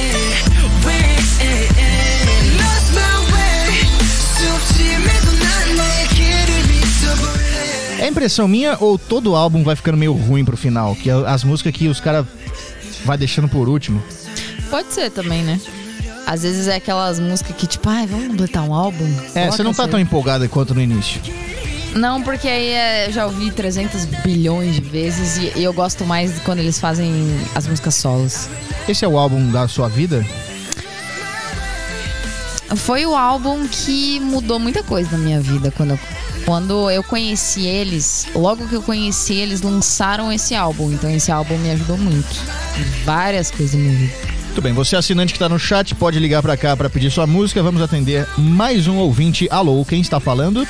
É impressão minha ou todo álbum vai ficando meio ruim pro final? Que as músicas que os caras vai deixando por último. Pode ser também, né? Às vezes é aquelas músicas que, tipo, ai, vamos completar um álbum? É, Coloca você não tá essa tão aí. empolgada quanto no início. Não, porque aí é, eu já ouvi trezentos bilhões de vezes e, e eu gosto mais quando eles fazem as músicas solos. Esse é o álbum da sua vida? Foi o álbum que mudou muita coisa na minha vida. Quando eu, quando eu conheci eles, logo que eu conheci eles, lançaram esse álbum. Então esse álbum me ajudou muito. Várias coisas na minha vida. Muito bem, você assinante que tá no chat, pode ligar pra cá pra pedir sua música. Vamos atender mais um ouvinte. Alô, quem está falando?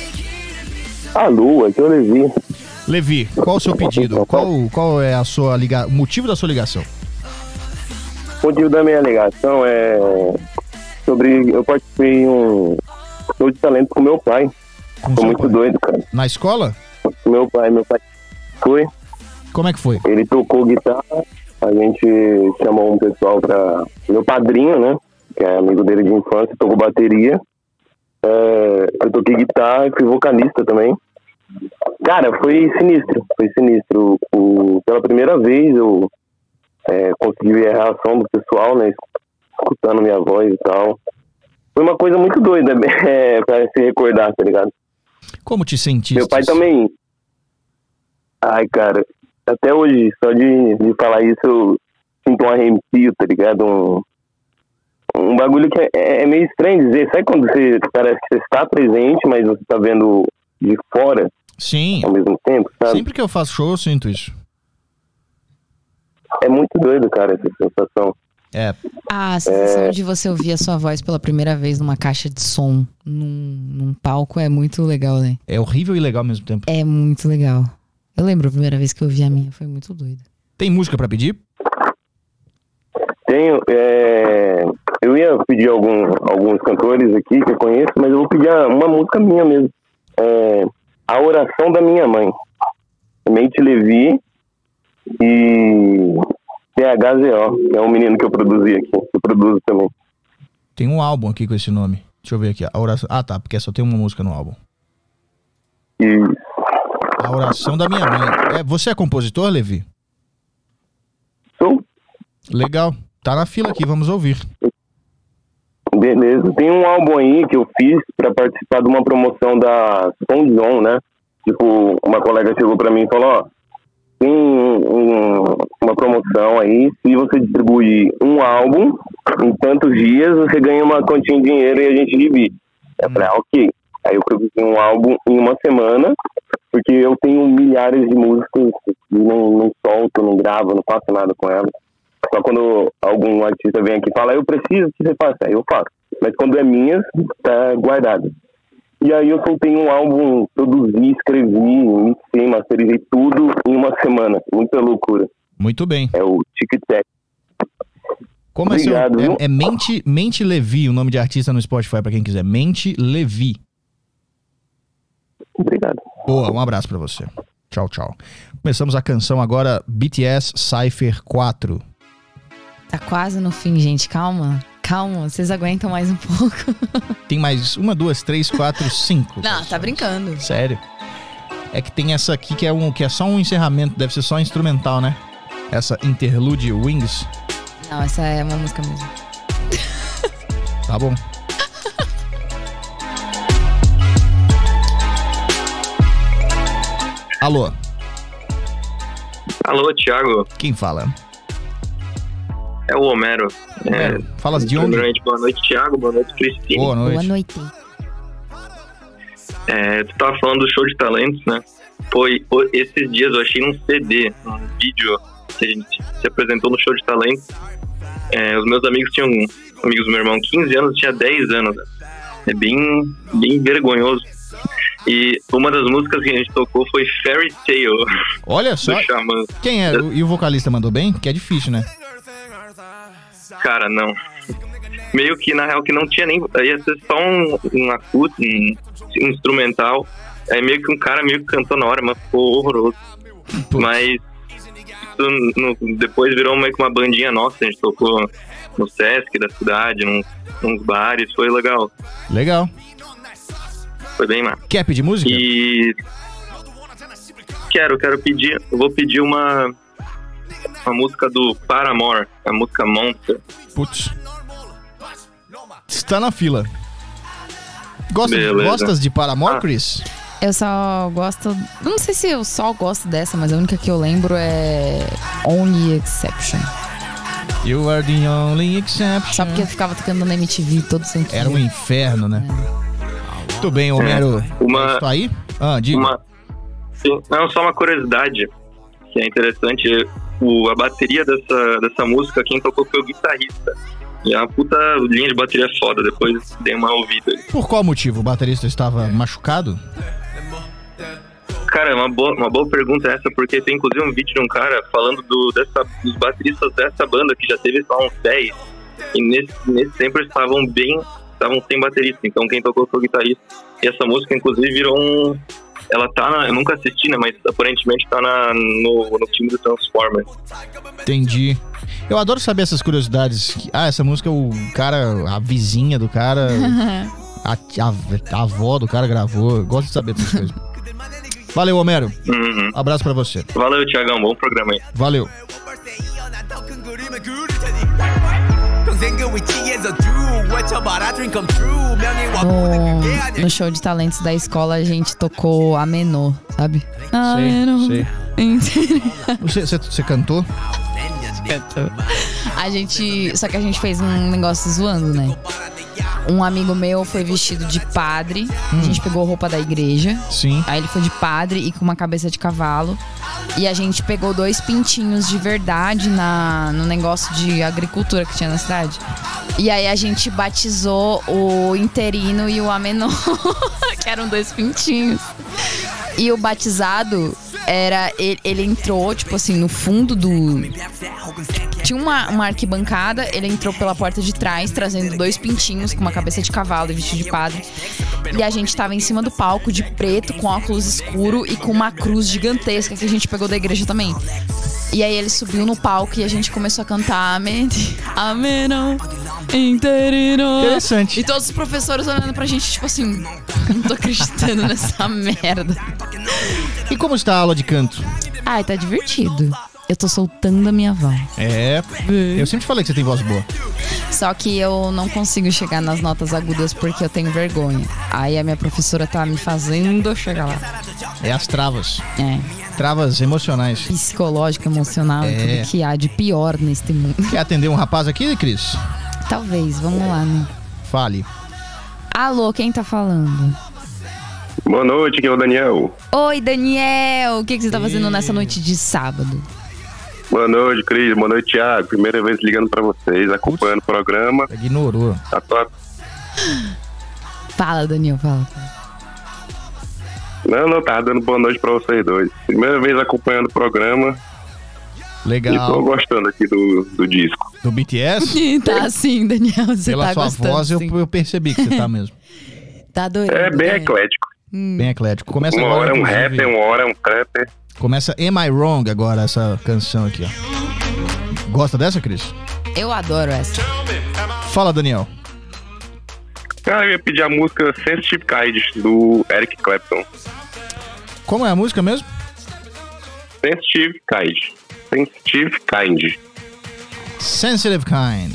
Alô, aqui é o Levi. Levi, qual o seu pedido? Qual, qual é a sua liga... o motivo da sua ligação? O motivo da minha ligação é sobre... Eu participei de um show de talento com meu pai. Com Tô muito pai? doido, cara. Na escola? Meu pai, meu pai foi. Como é que foi? Ele tocou guitarra, a gente chamou um pessoal pra... Meu padrinho, né? Que é amigo dele de infância, tocou bateria. É, eu toquei guitarra e fui vocalista também. Cara, foi sinistro, foi sinistro. O, pela primeira vez eu é, consegui ver a reação do pessoal, né? Escutando minha voz e tal. Foi uma coisa muito doida, é, pra se recordar, tá ligado? Como te sentiste? Meu pai também. Ai, cara, até hoje, só de, de falar isso, eu sinto um arrepio, tá ligado? Um, um bagulho que é, é meio estranho dizer. Sabe quando você parece que você está presente, mas você tá vendo de fora? Sim. Ao mesmo tempo, sabe? Sempre que eu faço show, eu sinto isso. É muito doido, cara, essa sensação. É. Ah, a sensação É. de você ouvir a sua voz pela primeira vez numa caixa de som, num, num palco, é muito legal, né? É horrível e legal ao mesmo tempo. É muito legal. Eu lembro a primeira vez que eu ouvi a minha, foi muito doido. Tem música pra pedir? Tenho, é... eu ia pedir algum, alguns cantores aqui que eu conheço, mas eu vou pedir uma música minha mesmo. É... A Oração da Minha Mãe. Mente Levi e T H Z O, que é um menino que eu produzi aqui, que eu produzo também. Tem um álbum aqui com esse nome. Deixa eu ver aqui. A oração... Ah, tá, porque só tem uma música no álbum. E... A Oração da Minha Mãe. É, você é compositor, Levi? Sou. Legal. Tá na fila aqui, vamos ouvir. Beleza. Tem um álbum aí que eu fiz pra participar de uma promoção da Sondzone, né? Tipo, uma colega chegou pra mim e falou, ó, tem um, uma promoção aí, se você distribuir um álbum em tantos dias, você ganha uma quantia de dinheiro e a gente divide. Eu falei, ah, ok. Aí eu produzi um álbum em uma semana, porque eu tenho milhares de músicas e não, não solto, não gravo, não faço nada com elas. Só quando algum artista vem aqui e fala, eu preciso que você faça, aí eu faço. Mas quando é minha, tá guardado. E aí eu soltei um álbum, produzi, escrevi, mixei, masterizei tudo em uma semana. Muita loucura. Muito bem. É o Tic-Tac. Como Obrigado, é seu... viu? É, é Mente, Mente Levi, o nome de artista no Spotify pra quem quiser. Mente Levi. Obrigado. Boa, um abraço pra você. Tchau, tchau. Começamos a canção agora, B T S Cypher quatro. Tá quase no fim, gente. Calma. Calma, vocês aguentam mais um pouco. Tem mais uma, duas, três, quatro, cinco. Não, tá brincando. Sério. É que tem essa aqui que é, um, que é só um encerramento, deve ser só instrumental, né? Essa Interlude Wings. Não, essa é uma música mesmo. Tá bom. Alô, Alô, Thiago. quem fala? É o Homero. Homero, falas de onde? Primeiramente, boa noite, Thiago. Boa noite, Cristina. Boa noite. Boa noite. É, tu tava falando do show de talentos, né? Foi esses dias eu achei um C D, um vídeo que a gente se apresentou no show de talentos. É, os meus amigos tinham, amigos do meu irmão, quinze anos, tinha dez anos. Né? É bem, bem vergonhoso. E uma das músicas que a gente tocou foi Fairy Tale. Olha só. Do Xamã. Quem é? E o vocalista mandou bem? Que é difícil, né? Cara, não. Meio que, na real, que não tinha nem... Ia ser só um, um acústico, um, um instrumental. Aí meio que um cara meio que cantou na hora, mas ficou horroroso. Putz. Mas isso no, depois virou meio que uma bandinha nossa. A gente tocou no Sesc da cidade, num, nos bares. Foi legal. Legal. Foi bem massa. Quer pedir música? E... Quero, quero pedir... Eu vou pedir uma... Uma música do Paramore. A música Monster. Putz. Está na fila. Gosta, Beleza. gostas de Paramore, Ah. Chris? Eu só gosto... Não sei se eu só gosto dessa, mas a única que eu lembro é Only Exception. You are the only exception. Só porque ficava tocando na M T V todo santo Era um dia. inferno, né? É. Muito bem, Homero. Uma... Estou aí? Ah, diga. Uma... Sim, não, só uma curiosidade que é interessante. O, a bateria dessa, dessa música, quem tocou foi o guitarrista. E é uma puta linha de bateria foda. Depois dei uma ouvida. Por qual motivo? O baterista estava machucado? Cara, uma boa, uma boa pergunta essa, porque tem inclusive um vídeo de um cara falando do, dessa, dos bateristas dessa banda, que já teve só uns dez, e nesse, nesse tempo eles estavam bem, estavam sem baterista, então quem tocou foi o guitarrista. E essa música, inclusive, virou um... Ela tá na... Eu nunca assisti, né, mas aparentemente tá na, no, no time do Transformers. Entendi. Eu adoro saber essas curiosidades. Ah, essa música, o cara, a vizinha do cara, a, a, a avó do cara gravou. Eu gosto de saber dessas coisas. Valeu, Homero. Uhum. Abraço pra você. Valeu, Thiagão. Bom programa aí. Valeu. No, no show de talentos da escola, a gente tocou Amenô, sabe? Sei, sei. Você, você, você cantou? Cantou. A gente... Só que a gente fez um negócio zoando, né? Um amigo meu foi vestido de padre. Hum. A gente pegou roupa da igreja. Sim. Aí ele foi de padre e com uma cabeça de cavalo. E a gente pegou dois pintinhos de verdade na, no negócio de agricultura que tinha na cidade. E aí a gente batizou o interino e o Amenô, que eram dois pintinhos. E o batizado era... Ele, ele entrou, tipo assim, no fundo do... Tinha uma, uma arquibancada, ele entrou pela porta de trás, trazendo dois pintinhos com uma cabeça de cavalo e vestido de padre. E a gente tava em cima do palco, de preto, com óculos escuro e com uma cruz gigantesca que a gente pegou da igreja também. E aí ele subiu no palco e a gente começou a cantar Amém, Amém, interino. Interessante. E todos os professores olhando pra gente, tipo assim, não tô acreditando nessa merda. E como está a aula de canto? Ai, tá divertido. Eu tô soltando a minha voz. É, eu sempre falei que você tem voz boa. Só que eu não consigo chegar nas notas agudas porque eu tenho vergonha. Aí a minha professora tá me fazendo chegar lá. É as travas. É. Travas emocionais. Psicológica, emocional, é. Tudo que há de pior neste mundo. Quer atender um rapaz aqui, Cris? Talvez, vamos lá, né? Fale. Alô, quem tá falando? Boa noite, aqui é o Daniel. Oi, Daniel. O que, que você tá fazendo e... nessa noite de sábado? Boa noite, Cris. Boa noite, Thiago. Primeira vez ligando pra vocês, acompanhando Putz, o programa. Ignorou. Tá top. Fala, Daniel, fala. Não, não, tava dando boa noite pra vocês dois. Primeira vez acompanhando o programa. Legal. E tô gostando aqui do, do disco. Do B T S? Tá sim, Daniel. Você Pela tá sua gostando, voz, eu, sim. eu percebi que você tá mesmo. Tá doido. É bem né? eclético. Hum. Bem eclético. Começa uma agora, hora é um inclusive. rapper, uma hora é um trapper. Começa Am I Wrong agora, essa canção aqui, ó. Gosta dessa, Cris? Eu adoro essa. Fala, Daniel. Cara, eu ia pedir a música Sensitive Kind, do Eric Clapton. Como é a música mesmo? Sensitive Kind. Sensitive Kind. Sensitive Kind.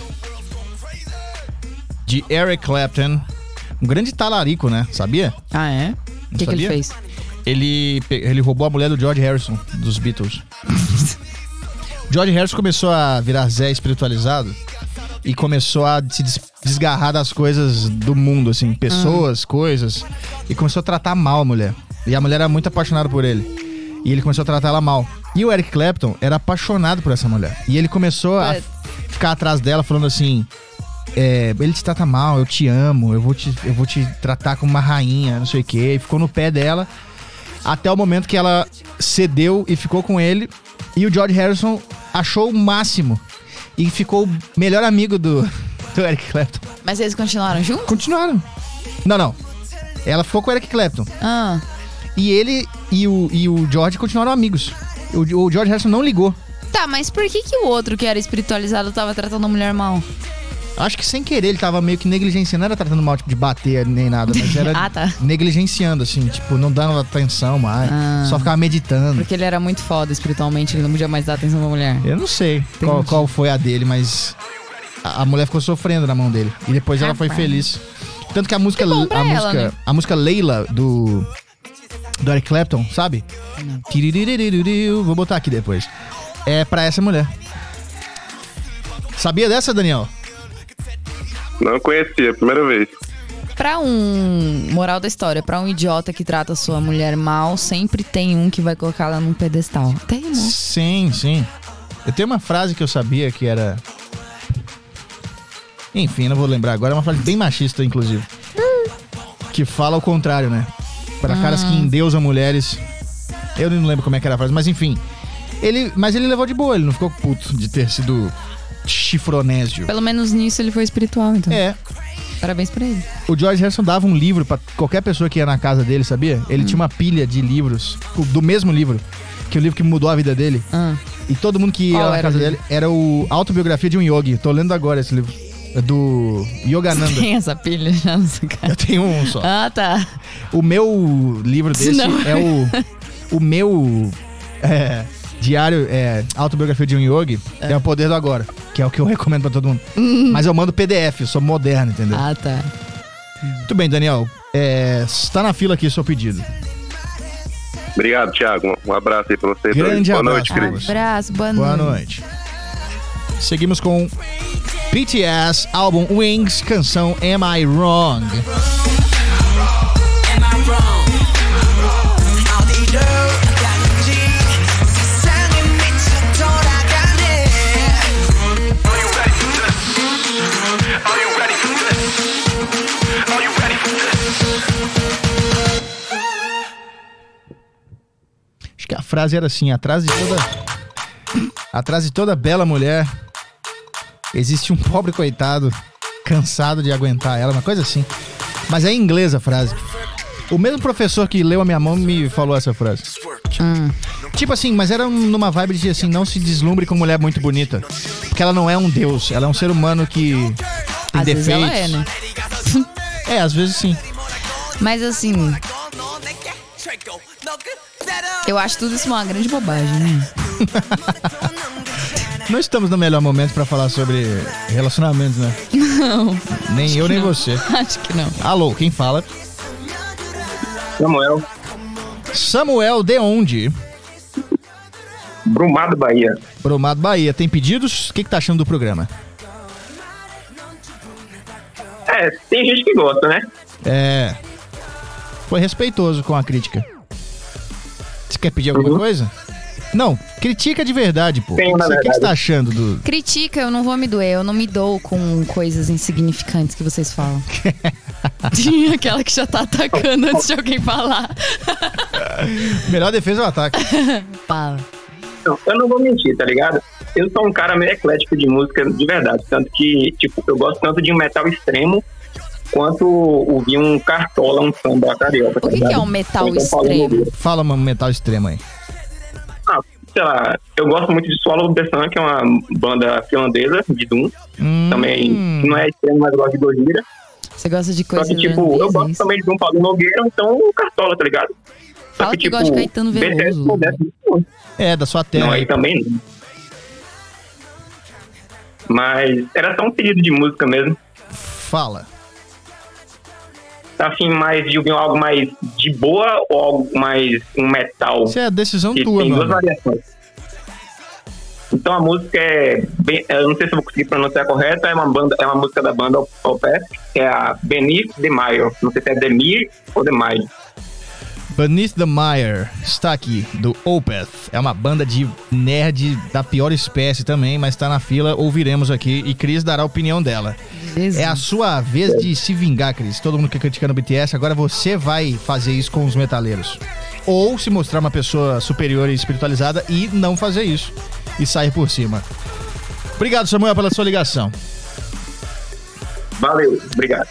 De Eric Clapton. Um grande talarico, né? Sabia? Ah, é? O que, que ele fez? Ele, ele roubou a mulher do George Harrison, dos Beatles. George Harrison começou a virar Zé espiritualizado e começou a se desgarrar das coisas do mundo, assim, pessoas, uhum. coisas, e começou a tratar mal a mulher. E a mulher era muito apaixonada por ele. E ele começou a tratar ela mal. E o Eric Clapton era apaixonado por essa mulher. E ele começou a ficar atrás dela falando assim... É, ele te trata mal, eu te amo, eu vou te, eu vou te tratar como uma rainha, não sei o quê. E ficou no pé dela até o momento que ela cedeu e ficou com ele. E o George Harrison achou o máximo e ficou o melhor amigo do, do Eric Clapton. Mas eles continuaram juntos? Continuaram. Não, não. Ela ficou com o Eric Clapton. Ah. E ele e o, e o George continuaram amigos. O, o George Harrison não ligou. Tá, mas por que, que o outro que era espiritualizado tava tratando a mulher mal? Acho que sem querer ele tava meio que negligenciando. Não era tratando mal, tipo, de bater nem nada, mas era ah, tá. negligenciando, assim, tipo, não dando atenção mais. Ah, só ficava meditando. Porque ele era muito foda espiritualmente, ele não podia mais dar atenção pra mulher. Eu não sei qual, qual foi a dele, mas a, a mulher ficou sofrendo na mão dele. E depois ah, ela foi pai. feliz. Tanto que a música. Que bom pra a, ela, música né? a música Leila do. Do Eric Clapton, sabe? Não. Vou botar aqui depois. É pra essa mulher. Sabia dessa, Daniel? Não conhecia, primeira vez. Pra um... Moral da história, pra um idiota que trata sua mulher mal, sempre tem um que vai colocar ela num pedestal. Até rimou. Sim, sim. Eu tenho uma frase que eu sabia que era... Enfim, não vou lembrar agora. É uma frase bem machista, inclusive. Que fala o contrário, né? Pra caras que endeusam mulheres. Eu não lembro como é que era a frase, mas enfim. Ele, mas ele levou de boa, ele não ficou puto de ter sido chifronésio. Pelo menos nisso ele foi espiritual, então. É. Parabéns pra ele. O George Harrison dava um livro pra qualquer pessoa que ia na casa dele, sabia? Ele hum. tinha uma pilha de livros, do mesmo livro, que é o livro que mudou a vida dele. Ah. E todo mundo que ia Qual na casa dele era o Autobiografia de um Yogi. Tô lendo agora esse livro. É do Yogananda. Tem essa pilha já no seu cara? Eu tenho um só. Ah, tá. O meu livro desse Não. é o... O meu... É, diário, é, Autobiografia de um Yogi, é. é o Poder do Agora, que é o que eu recomendo pra todo mundo. Hum. Mas eu mando P D F, eu sou moderno, entendeu? Ah, tá. Muito bem, Daniel. É, está na fila aqui o seu pedido. Obrigado, Thiago. Um abraço aí pra vocês. Grande boa abraço. Noite, Cris. Abraço, boa noite. Boa noite. Seguimos com B T S, álbum Wings, canção Am I Wrong? Acho que a frase era assim: atrás de toda atrás de toda bela mulher existe um pobre coitado cansado de aguentar ela, uma coisa assim. Mas é em inglês a frase. O mesmo professor que leu a minha mão me falou essa frase. Hum. Tipo assim, mas era numa vibe de assim, não se deslumbre com mulher muito bonita, porque ela não é um deus, ela é um ser humano que tem às defeitos. vezes ela é, né? É, às vezes sim. Mas assim, eu acho tudo isso uma grande bobagem, né? Não estamos no melhor momento pra falar sobre relacionamentos, né? Não. Nem eu, nem não. você. Acho que não. Alô, quem fala? Samuel. Samuel, de onde? Brumado, Bahia. Brumado, Bahia. Tem pedidos? O que, que tá achando do programa? É, tem gente que gosta, né? É. Foi respeitoso com a crítica. Você quer pedir alguma uhum. coisa? Não, critica de verdade, pô. Tem, o que, que, que você tá achando do... Critica, eu não vou me doer. Eu não me dou com coisas insignificantes que vocês falam. Tinha aquela que já tá atacando antes de alguém falar. Melhor defesa é o ataque. Fala. Não, eu não vou mentir, tá ligado? Eu sou um cara meio eclético de música de verdade. Tanto que, tipo, eu gosto tanto de um metal extremo quanto ouvir um cartola, um samba carioca. O que, tá que é um metal extremo? Fala um metal extremo aí. Ah, sei lá, eu gosto muito de Swallow of the Sun, que é uma banda finlandesa de Doom. Hum. Também não é extremo, mas eu gosto de Gojira. Você gosta de coisa Só que, tipo, eu gosto também de Doom Paulo Nogueira, então o cartola, tá ligado? Fala que, que tipo, gosta de Caetano Veloso. É, da sua terra. Não, aí também não. Mas era só um pedido de música mesmo. Fala. Tá afim mais de ouvir algo mais de boa ou algo mais um metal? Isso é a decisão que tua, tem mano. duas variações. Então a música é bem, eu não sei se eu vou conseguir pronunciar correto, é uma banda, é uma música da banda Opeth, que é a Beneath the Mire. Não sei se é Demir ou The Mire. Beneath the Mire está aqui, do Opeth. É uma banda de nerd da pior espécie também, mas tá na fila, ouviremos aqui e Cris dará a opinião dela. Jesus. É a sua vez de se vingar, Cris. Todo mundo que criticando o B T S, agora você vai fazer isso com os metaleiros. Ou se mostrar uma pessoa superior e espiritualizada e não fazer isso. E sair por cima. Obrigado, Samuel, pela sua ligação. Valeu, obrigado.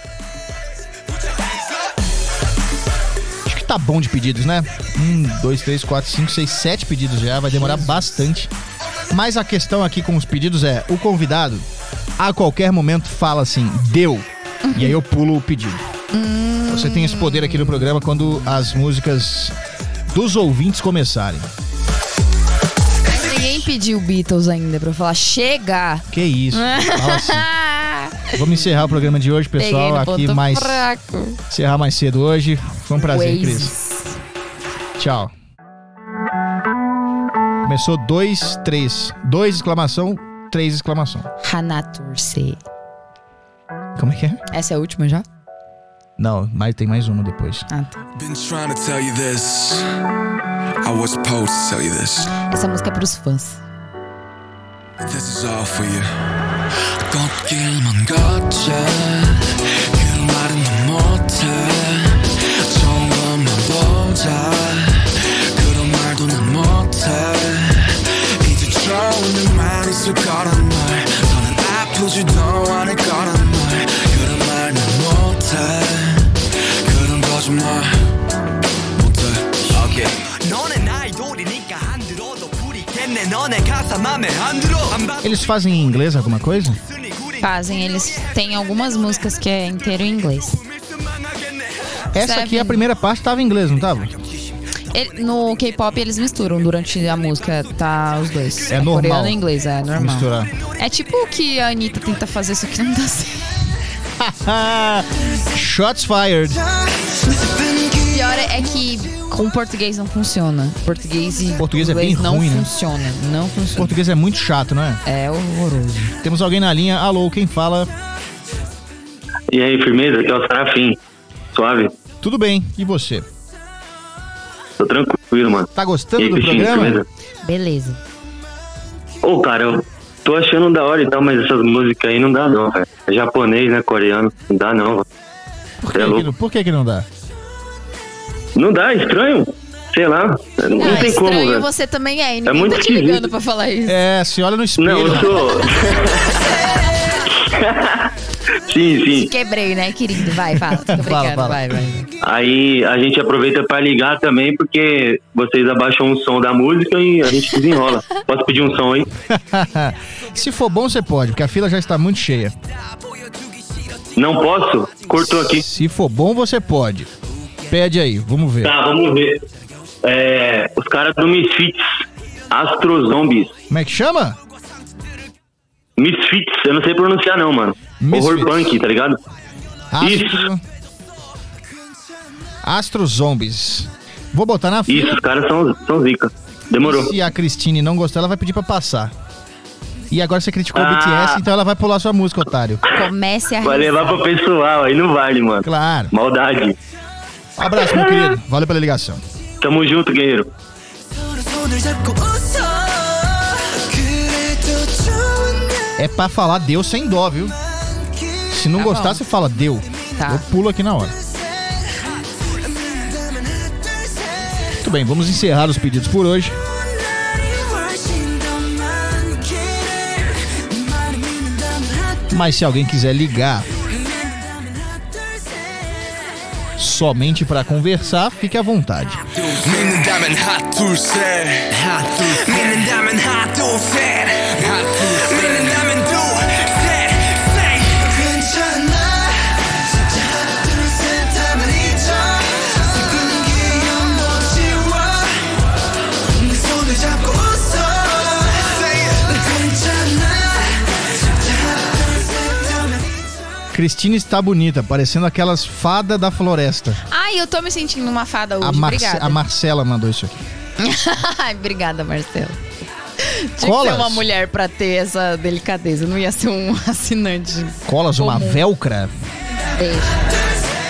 Acho que tá bom de pedidos, né? Um, dois, três, quatro, cinco, seis, sete pedidos já. Vai demorar bastante. Mas a questão aqui com os pedidos é: o convidado a qualquer momento fala assim, deu. Uhum. E aí eu pulo o pedido. Uhum. Você tem esse poder aqui no programa quando as músicas dos ouvintes começarem. Ninguém pediu Beatles ainda pra eu falar, chega! Que isso, fala assim. Vamos encerrar o programa de hoje, pessoal. Aqui mais. Fraco. Encerrar mais cedo hoje. Foi um prazer, Cris. Tchau. Começou dois, três. Dois, exclamação, três exclamações. Hanaturse. Como é que é? Essa é a última já? Não, mas tem mais uma depois. Ah, tá. Been trying to tell you this. I was supposed to tell you this. Essa música é pros fãs. This is all for you. 걷길만 걷자 그 말은 넌 못해 좋은 것만 보자 그런 말도 난 못해 이제 좋은 말 있을 거란 말 너는 아프지도 않을 거란 말 그런 말 난 못해 그런 거짓말 못해 okay. 너는 아이돌이니까 안 들어도 부리겠네 너네 가사 맘에 안 들어 Eles fazem em inglês alguma coisa? Fazem, eles têm algumas músicas que é inteiro em inglês. Essa aqui, a primeira parte, tava em inglês, não tava? Ele, no K-pop eles misturam durante a música, tá os dois. É normal. Coreano e inglês, é normal. Misturar. É tipo o que a Anitta tenta fazer, só que não dá certo. Shots fired. O pior é que com português não funciona. Português e português é inglês bem não ruim, né? funciona. Não funciona. Português é muito chato, não é? É horroroso. Temos alguém na linha. Alô, quem fala? E aí, firmeza? Aqui é o Serafim. Suave? Tudo bem, e você? Tô tranquilo, mano. Tá gostando e aí, do Cristina, programa? Firmeza? Beleza. Ô, cara, eu tô achando da hora e tal, mas essas músicas aí não dá não, velho. É japonês, né, coreano. Não dá não, velho. Por, que é que, por que que não dá? Não dá, é estranho. Sei lá, não, Não, tem como, estranho velho. você também é, e É ninguém muito tá te ligando esquisito. pra falar isso. É, se olha no espelho. Não, eu sou... sim, sim. Quebrei, né, querido? Vai, fala. Tô brincando, Fala, fala. vai, vai. Aí a gente aproveita pra ligar também, porque vocês abaixam o som da música e a gente desenrola. Posso pedir um som aí? Se for bom, você pode, porque a fila já está muito cheia. Não posso? Cortou aqui. Se for bom, você pode. Pede aí, vamos ver. Tá, vamos ver. É, os caras do Misfits, Astro Zombies. Como é que chama? Misfits, eu não sei pronunciar não, mano. Misfits. Horror punk, tá ligado? Astro... Astro Zombies. Vou botar na fila. Isso, os caras são, são zica. Demorou. Se a Cristine não gostar, ela vai pedir pra passar. E agora você criticou Ah. o B T S, então ela vai pular sua música, otário. Comece a Vai levar pro pessoal, aí não vale, mano. Claro. Maldade. Um abraço, meu querido. Valeu pela ligação. Tamo junto, guerreiro. É pra falar deu sem dó, viu? Se não Tá gostar, bom. você fala deu. Tá. Eu pulo aqui na hora. Muito bem, vamos encerrar os pedidos por hoje. Mas se alguém quiser ligar somente para conversar, fique à vontade. 믿는다면 하나 둘셋 하나 둘셋 믿는다면 하나 둘셋 하나 둘셋 믿는다면 둘셋 say 괜찮아 진짜 하나 둘셋 하면 잊어 슬픈 기억 못 지워 내 손을 잡고 웃어 say 괜찮아 진짜 하나 둘셋 하면 Cristina está bonita, parecendo aquelas fadas da floresta. Ai, eu tô me sentindo uma fada hoje. A, Marce- Obrigada. a Marcela mandou isso aqui. Ai, obrigada, Marcelo. Tinha Colas? que ser uma mulher pra ter essa delicadeza. Não ia ser um assinante. Colas, uma comum. velcra. Beijo.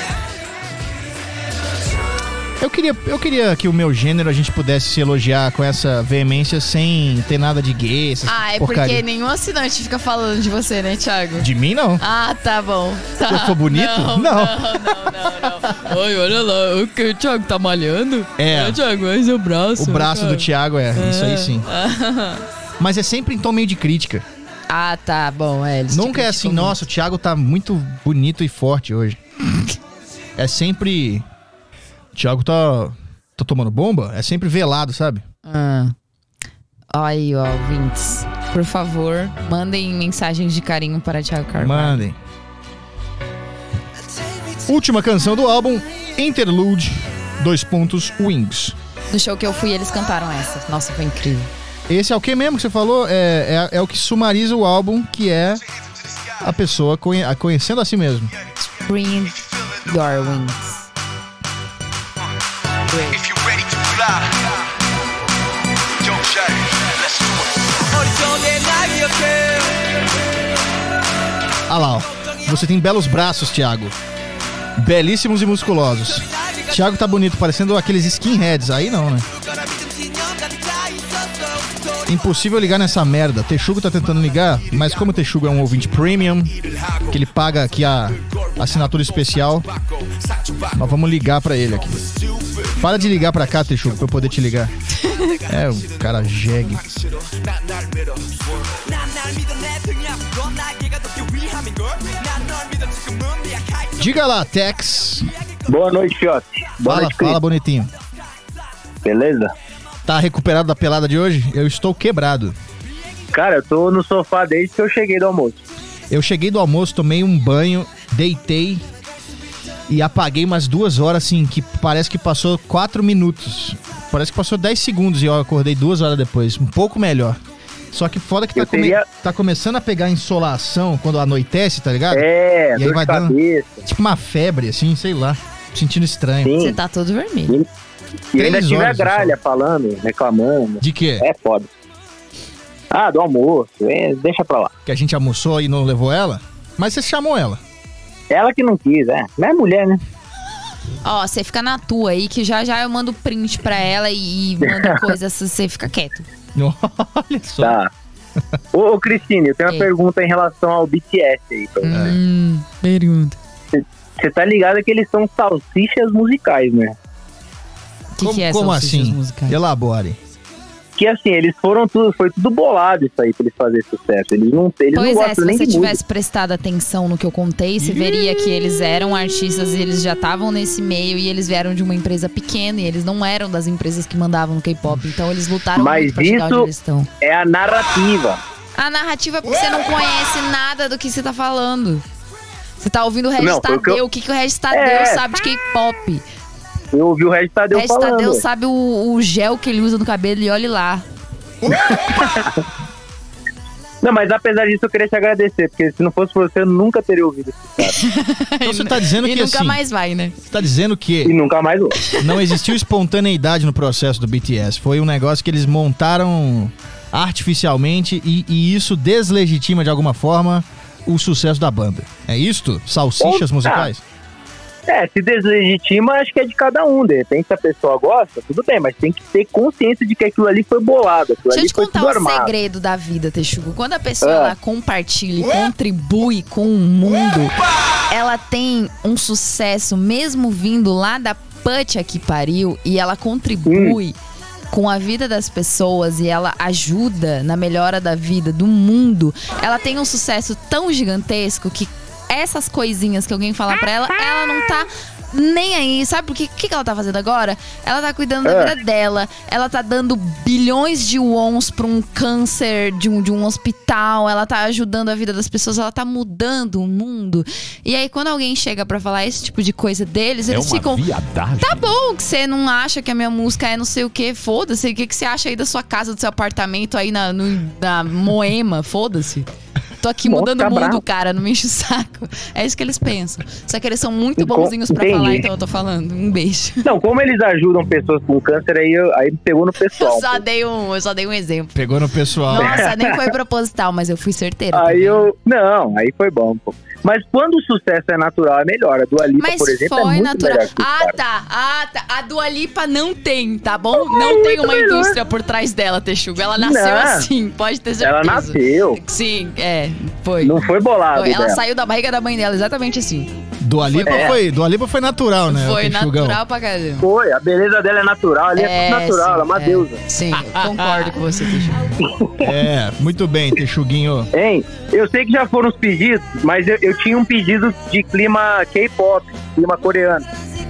Eu queria, eu queria que o meu gênero a gente pudesse se elogiar com essa veemência sem ter nada de gay, essas Ah, é porcaria. porque nenhum assinante fica falando de você, né, Thiago? De mim, não. Ah, tá bom. Tá. Se eu sou bonito? Não, Não. não, não, não, não. Ai, olha lá, o que o Thiago tá malhando? É. Thiago, é seu braço. O braço do Thiago. Thiago é, isso aí sim. Mas é sempre em tom meio de crítica. Ah, tá bom, é. eles te Nunca é assim, criticam nossa, o Thiago tá muito bonito e forte hoje. É sempre... O Thiago tá... Tá tomando bomba? É sempre velado, sabe? Ah. Aí, ó, ouvintes. Por favor, mandem mensagens de carinho para Thiago Carvalho. Mandem. Última canção do álbum, Interlude, dois pontos, Wings. No show que eu fui, eles cantaram essa. Nossa, foi incrível. Esse é o que mesmo que você falou? É, é, é o que sumariza o álbum, que é a pessoa conhe- a conhecendo a si mesmo. Spring Your Wings. If you're ready to fly, yo, Jay, let's do it. 어리석게 날 기억해. Ah lá, ó. Você tem belos braços, Thiago. Belíssimos e musculosos. Thiago tá bonito, parecendo aqueles skinheads. Aí não, né? Impossível ligar nessa merda. Texugo tá tentando ligar, mas como o Texugo é um ouvinte premium, que ele paga aqui a assinatura especial, nós vamos ligar pra ele aqui. Para de ligar pra cá, Texugo, pra eu poder te ligar. É, o cara jegue. Diga lá, Tex. Boa noite, Fiote. Boa Fala, noite, Cris. fala, bonitinho. Beleza? Tá recuperado da pelada de hoje? Eu estou quebrado. Cara, eu tô no sofá desde que eu cheguei do almoço. Eu cheguei do almoço, tomei um banho, deitei e apaguei umas duas horas, assim, que parece que passou quatro minutos. Parece que passou dez segundos e eu acordei duas horas depois. Um pouco melhor. Só que foda que tá, come... teria... tá começando a pegar insolação quando anoitece, tá ligado? É, e aí dor vai de dando cabeça. tipo uma febre, assim, sei lá. Sentindo estranho. Sim. Você tá todo vermelho. E, e ainda Três tive a horas, gralha falando, reclamando. De quê? É foda. Ah, do almoço. É, deixa pra lá. Que a gente almoçou e não levou ela? Mas você chamou ela. Ela que não quis, é. Não é mulher, né? Ó, você fica na tua aí, que já já eu mando print pra ela e, e mando coisas, você fica quieto. Olha só. Tá. Ô, ô Cristine, eu tenho uma Ei. pergunta em relação ao B T S aí. Pra você. Hum, pergunta. Você tá ligado que eles são salsichas musicais, né? O que, como que é como salsichas assim? musicais? Elabore. Que assim, eles foram tudo, foi tudo bolado isso aí pra eles fazerem sucesso. Eles não, eles Pois não é, gostam se nem você de tivesse música. prestado atenção no que eu contei, você veria que eles eram artistas e eles já estavam nesse meio e eles vieram de uma empresa pequena e eles não eram das empresas que mandavam no K-pop. Então eles lutaram Mas muito pra chegar onde isso eles estão. é a narrativa. A narrativa é porque você não conhece nada do que você tá falando. Você tá ouvindo o Regis Não, foi o que Tadeu. eu- O que, que o Regis Tadeu É. sabe de K-pop? Eu ouvi o Regis O Tadeu Regis falando. Tadeu sabe o, o gel que ele usa no cabelo e olhe lá. Não, mas apesar disso eu queria te agradecer, porque se não fosse por você eu nunca teria ouvido esse cara. Então você tá dizendo e que nunca assim... mais vai, né? Você tá dizendo E que nunca mais ouvi. não existiu espontaneidade no processo do B T S. Foi um negócio que eles montaram artificialmente e, e isso deslegitima de alguma forma o sucesso da banda. É isto? Salsichas Bom, musicais? É, se deslegitima, acho que é de cada um. De repente, se a pessoa gosta, tudo bem, mas tem que ter consciência de que aquilo ali foi bolado. Aquilo Deixa eu ali te foi contar tudo um armado. segredo da vida, Texugo. Quando a pessoa Ah. ela compartilha e contribui com o mundo, ela tem um sucesso mesmo vindo lá da puta que pariu e ela contribui Hum. com a vida das pessoas e ela ajuda na melhora da vida do mundo. Ela tem um sucesso tão gigantesco que essas coisinhas que alguém fala pra ela, ela não tá nem aí. Sabe por quê? O que que ela tá fazendo agora? Ela tá cuidando da É. vida dela. Ela tá dando bilhões de wons pra um câncer de um, de um hospital. Ela tá ajudando a vida das pessoas. Ela tá mudando o mundo. E aí, quando alguém chega pra falar esse tipo de coisa deles, eles ficam... Tá bom que você não acha que a minha música é não sei o que, foda-se. O que, que você acha aí da sua casa, do seu apartamento aí na, no, na Moema? Foda-se. Tô aqui Nossa, mudando tá o mundo, bravo. cara, não me enche o saco. É isso que eles pensam. Só que eles são muito Enco- bonzinhos pra entendi. falar, então eu tô falando. Um beijo. Não, como eles ajudam pessoas com câncer, aí, eu- aí pegou no pessoal. Eu só dei um, eu só dei um exemplo. Pegou no pessoal. Nossa, nem foi proposital, mas eu fui certeira. Aí também. eu... Não, aí foi bom, pô. Mas quando o sucesso é natural, é melhor. A Dua Lipa, Mas por exemplo, é foi muito natural. melhor que o Ah, cara. tá. Ah, tá. A Dua Lipa não tem, tá bom? Não tem uma melhor. indústria por trás dela, Texugo. Ela nasceu Não. assim, pode ter certeza. Ela nasceu. Sim, é, foi. Não foi bolado Foi. Ela dela. saiu da barriga da mãe dela, exatamente assim. Dua Lipa É. foi, Dua Lipa foi natural, né? Foi o Texugão? natural pra caramba. Foi, a beleza dela é natural, ali é, tudo natural, ela é uma sim, deusa. Sim, concordo com você, Texugo. É, muito bem, Texuguinho. Hein, eu sei que já foram os pedidos, mas eu, eu tinha um pedido de clima K-pop, clima coreano,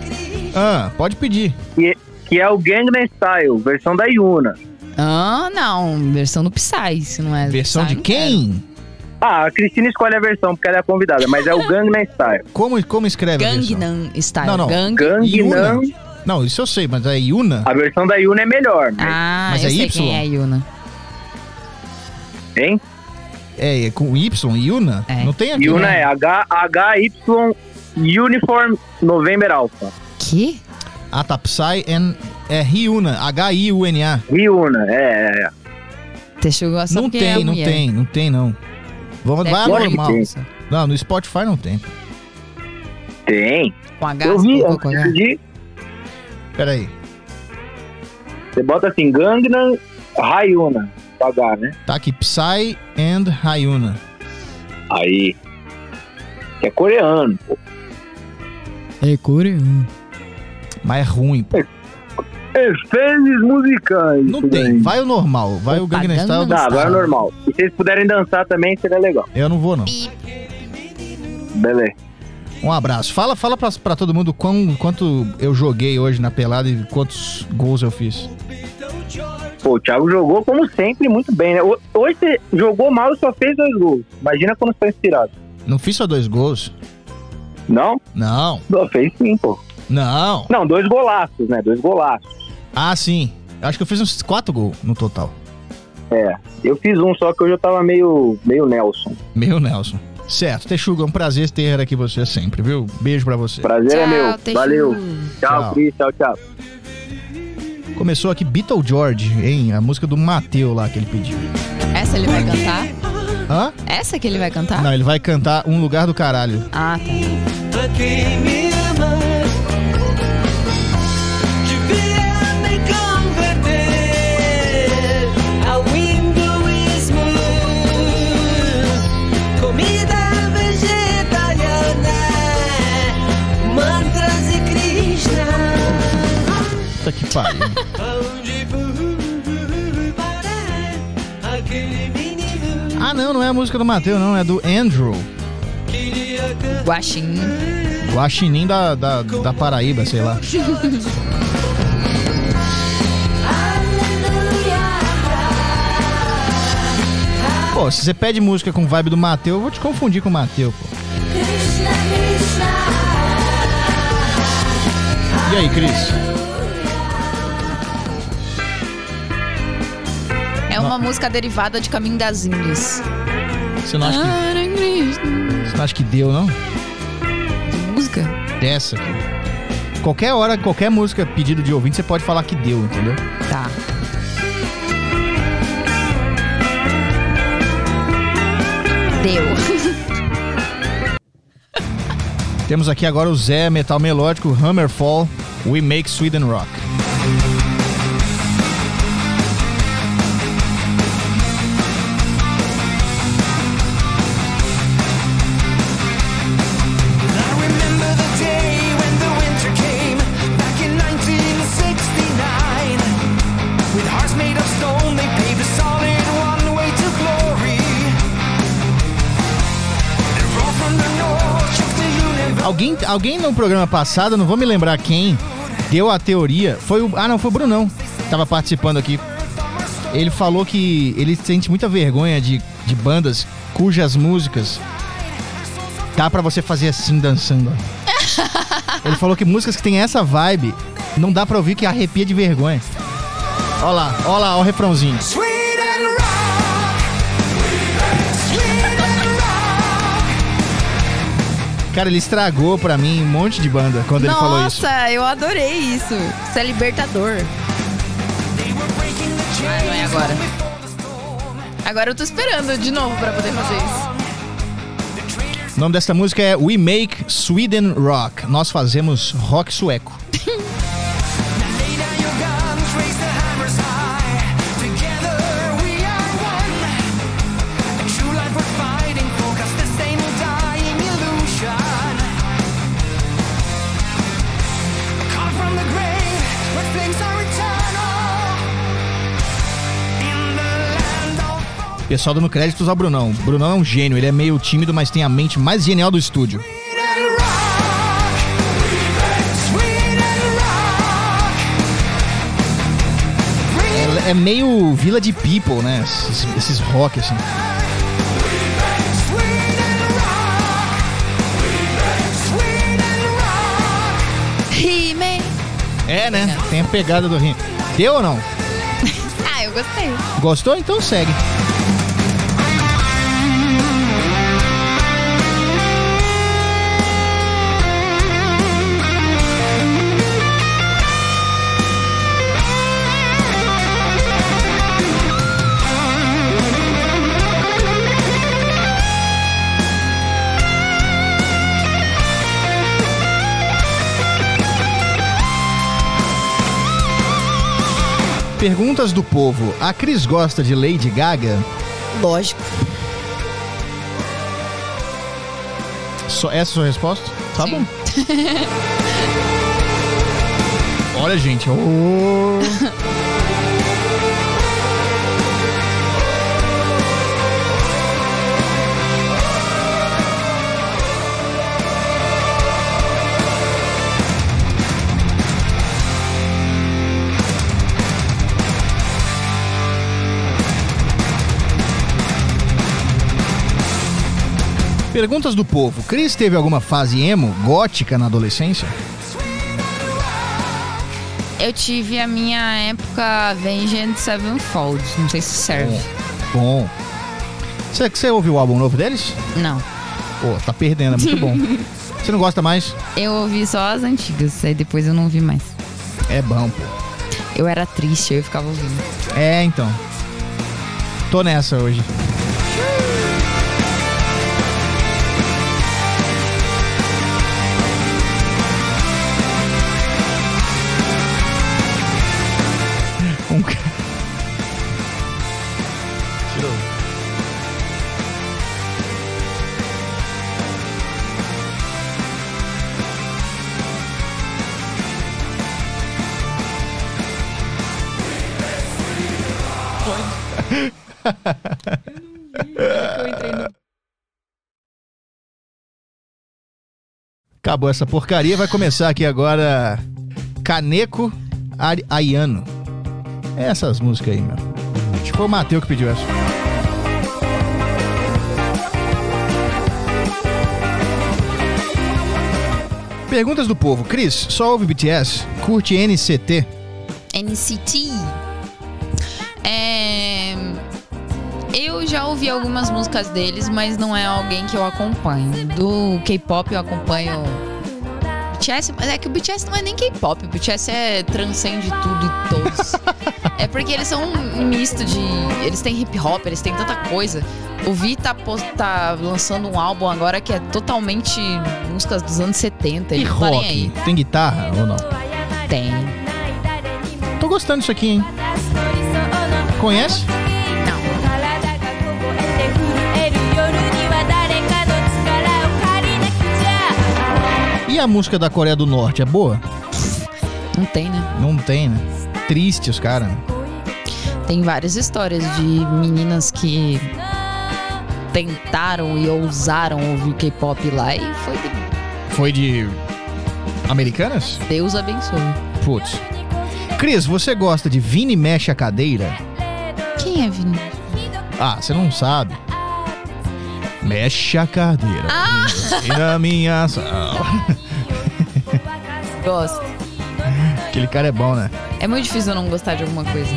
Ah, pode pedir. que, que é o Gangnam Style, versão da Yuna. Ah, não. Versão do Psy, se não é. Versão Psy, de não quem? Ah, a Cristina escolhe a versão, porque ela é a convidada, mas é o Gangnam Style. Como, como escreve quero. a versão? Gangnam Style. Não, não. Gang... Gangnam, Yuna. Não, isso eu sei, mas é Yuna? a versão da Yuna é melhor, mas, Ah, Mas eu é sei Y? quem é a Yuna. hein? É, é com Y, Yuna? É. Não tem aqui, Yuna né? é H, H Y Uniform November Alpha. Que? Ah, tá, Psy and, é Ryuna, H I U N A. Yuna, é, é, é. Texugo só Não porque tem, é a não mulher. tem, não tem não. Vamos, vai Lógico que normal. tem. Não, no Spotify não tem. Tem. Com H, Eu vi, colocou com H. antes de... Peraí. Você bota assim, Gangnam Hyuna, pagar, né? Tá aqui, Psy and Hyuna. Aí. Que é coreano, pô. É coreano. Mas é ruim, pô. Efeitos musicais. Não tem, vai o normal, vai o Gangnam Style. Tá, vai o normal. E se vocês puderem dançar também, seria legal. Eu não vou, não. Beleza. Um abraço. Fala, fala pra, pra todo mundo quão, quanto eu joguei hoje na pelada e quantos gols eu fiz. Pô, o Thiago jogou como sempre muito bem, né? Hoje você jogou mal e só fez dois gols. Imagina quando você tá inspirado. Não fiz só dois gols? Não? Não. Não, fez sim, pô. Não. Não, dois golaços, né? Dois golaços. Ah, sim. Acho que eu fiz uns quatro gols no total. É, eu fiz um só que hoje eu tava meio, meio Nelson. Meu Nelson. Certo, Texuga, é um prazer ter aqui você sempre, viu? Beijo pra você. Prazer Tchau, é meu. Texuga. Valeu. Tchau, Tchau. Cris. Tchau, tchau. Começou aqui Beetlegeorge, hein? A música do Mateu lá que ele pediu. Essa ele vai cantar? Hã? Essa que ele vai cantar? Não, ele vai cantar Um Lugar do Caralho. Ah, tá. Pra quem me ama, devia me converter ao hinduísmo. Comida vegetariana, mantras e Krishna. Puta que pariu. Aonde fui parar aquele menino Ah, não, não é a música do Mateu, não. É do Andrew. queria cantar. Guaxinim. Guaxinim da, da, da Paraíba, sei lá. Pô, se você pede música com vibe do Mateu, eu vou te confundir com o Mateu, pô. E aí, Cris? É uma música derivada de Caminho das Índias. Você não acha que, você não acha que deu, não? Música? Dessa aqui. Qualquer hora, qualquer música pedido de ouvinte, você pode falar que deu, entendeu? Tá. Deu. Temos aqui agora o Zé Metal Melódico, Hammerfall, We Make Sweden Rock. Alguém, alguém no programa passado, não vou me lembrar quem, deu a teoria. Foi o. Ah, não, foi o Brunão. Tava participando aqui. Ele falou que ele sente muita vergonha de, de bandas cujas músicas dá pra você fazer assim, dançando. Ele falou que músicas que tem essa vibe não dá pra ouvir, que arrepia de vergonha. Ó lá, ó lá, ó o refrãozinho. Cara, ele estragou pra mim um monte de banda quando ele falou isso. Nossa, eu adorei isso. Isso é libertador. Ah, não é agora. Agora eu tô esperando de novo pra poder fazer isso. O nome dessa música é We Make Sweden Rock. Nós fazemos rock sueco. Pessoal dando créditos ao Brunão. Brunão é um gênio, ele é meio tímido, mas tem a mente mais genial do estúdio. É, é meio Village People, né? Esses, esses rock assim. He-Man. É, né? Tem a pegada do He-Man. Deu ou não? Ah, eu gostei. Gostou? Então segue. Perguntas do povo. A Cris gosta de Lady Gaga? Lógico. Só, essa é a sua resposta? Tá Sim. bom. Olha, gente. Oh. Perguntas do povo. Cris teve alguma fase emo, gótica na adolescência? Eu tive a minha época Avenged Sevenfold. Não sei se serve. Bom. Você, você ouviu o álbum novo deles? Não. Pô, tá perdendo, é muito bom. Você não gosta mais? Eu ouvi só as antigas, aí depois eu não ouvi mais. É bom, pô. Eu era triste, eu ficava ouvindo. É, então. Tô nessa hoje. Um ca... Tirou. Acabou essa porcaria, vai começar aqui agora Caneco Ari- Aiano. É essas músicas aí, meu. Acho que foi o Matheus que pediu essa. Perguntas do povo. Cris, só ouve B T S? Curte N C T? N C T. É... Eu já ouvi algumas músicas deles, mas não é alguém que eu acompanho. Do K-pop eu acompanho B T S, mas é que o B T S não é nem K-pop. O B T S é transcende tudo e todos. É porque eles são um misto de... Eles têm hip-hop, eles têm tanta coisa. O Vi tá, tá lançando um álbum agora que é totalmente músicas dos anos setenta. E Ele não tá nem rock? aí. Tem guitarra ou não? Tem. Tô gostando disso aqui, hein? Conhece? E a música da Coreia do Norte, é boa? Não tem, né? Não tem, né? Triste os caras. Tem várias histórias de meninas que tentaram e ousaram ouvir K-pop lá e foi de... Foi de... Americanas? Deus abençoe. Putz. Cris, você gosta de Vini Mexe a Cadeira? Quem é Vini? Ah, você não sabe. Mexe a cadeira. Ah! E na minha sala. Gosto. Aquele cara é bom, né? É muito difícil eu não gostar de alguma coisa.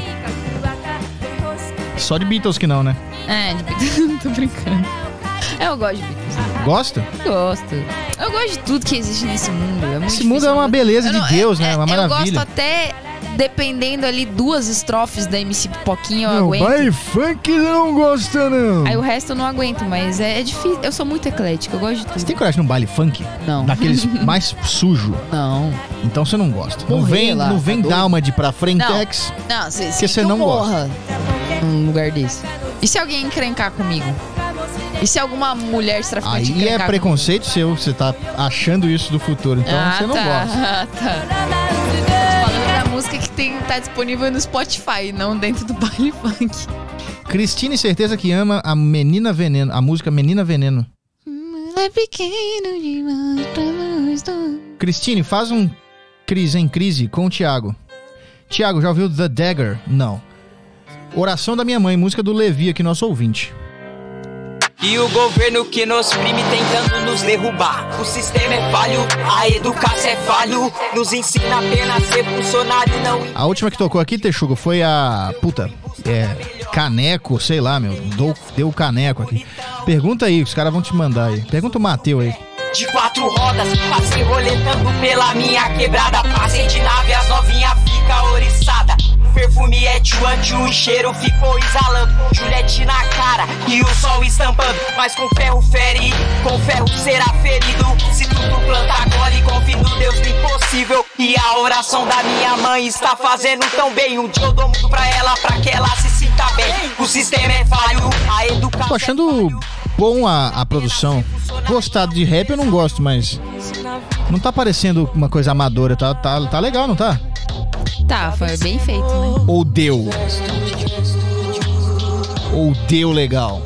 Só de Beatles que não, né? É, de Beatles. Tô brincando. Eu gosto de Beatles. Gosta? Gosto. Eu gosto de tudo que existe nesse mundo. É muito Esse mundo difícil é uma eu- beleza Eu de não- Deus, é- né? é- Uma Eu maravilha. gosto até... Dependendo ali, duas estrofes da M C Pipoquinha eu Não, aguento. vai funk não gosta, não. Aí o resto eu não aguento, mas é, é difícil. Eu sou muito eclética, eu gosto de tudo. Você tem coragem num baile funk? Não. Daqueles mais sujo? Não. Então você não gosta. Não Morrer vem, lá, não vem tá doido? Dálmade pra Frentex. Não, não cê, Porque você não gosta. num lugar desse. E se alguém encrencar comigo? E se alguma mulher traficante Aí é encrencar preconceito seu, você tá achando isso do futuro, então ah, você não tá, gosta. Ah, tá. Falando da música que tem, tá disponível no Spotify, não dentro do baile funk. Cristine, certeza que ama a Menina Veneno, a música Menina Veneno. É pequeno demais pra nós dois. Cristine, faz um Cris em Crise com o Thiago. Thiago, já ouviu The Dagger? Não. Oração da Minha Mãe, música do Levi aqui, nosso ouvinte. E o governo que nos oprime tentando nos derrubar. O sistema é falho, a educação é falho. Nos ensina apenas a ser funcionário, não... A última que tocou aqui, Texugo, foi a... Puta, é... Caneco, sei lá, meu. Dou, deu o caneco aqui. Pergunta aí, os caras vão te mandar aí. Pergunta o Mateu aí. De quatro rodas, passei roletando pela minha quebrada. Passei de nave, as novinha fica oriçada. Perfume é tchuan-tchu, o cheiro ficou exalando. Juliette na cara e o sol estampando. Mas com ferro fere, com ferro será ferido. Se tudo planta, gole, confio no Deus do impossível. E a oração da minha mãe está fazendo tão bem. Um dia eu dou muito pra ela, pra que ela se sinta bem. O sistema é falho, a educação. Tô achando bom a, a produção. Gostado de rap eu não gosto, mas não tá parecendo uma coisa amadora. Tá, tá, tá legal, não tá? Tá, foi bem feito, né? Ou deu? Ou deu legal?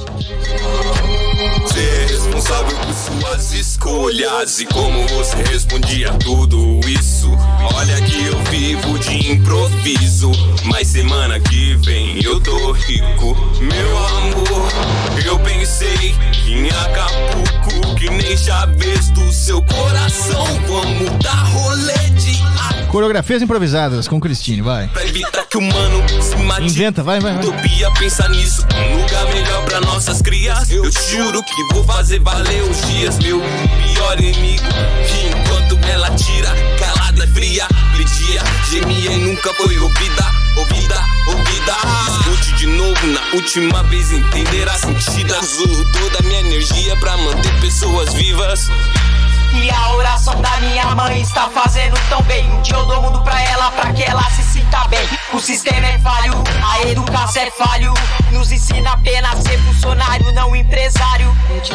Ser responsável por suas escolhas e como você respondia a tudo isso. Olha que eu vivo de improviso, mas semana que vem eu tô rico. Meu amor, eu pensei que em Acapulco, que nem chaves do seu coração, vamos dar rolê de Coreografias improvisadas com Cristine, vai. pra evitar que o mano se mate. Inventa, vai, vai, vai. Utopia, pensa nisso, um lugar melhor pra nossas crias. Eu juro que vou fazer valer os dias. Meu pior inimigo, que enquanto ela tira, calada, fria, pedia, gemia e nunca foi ouvida, ouvida, ouvida. Escute de novo, na última vez entenderá sentido. Uso toda a minha energia pra manter pessoas vivas. E a oração da minha mãe está fazendo tão bem. Um dia eu dou mundo pra ela, pra que ela se sinta bem. O sistema é falho, a educação é falho. Nos ensina apenas a ser funcionário, não empresário.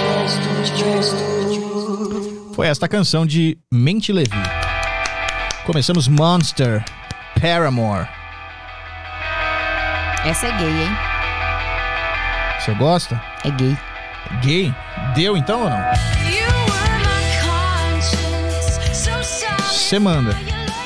Foi esta canção de Mente Levi. Começamos Monster, Paramore. Essa é gay, hein? Você gosta? É gay. Gay? Deu então ou não? Você manda.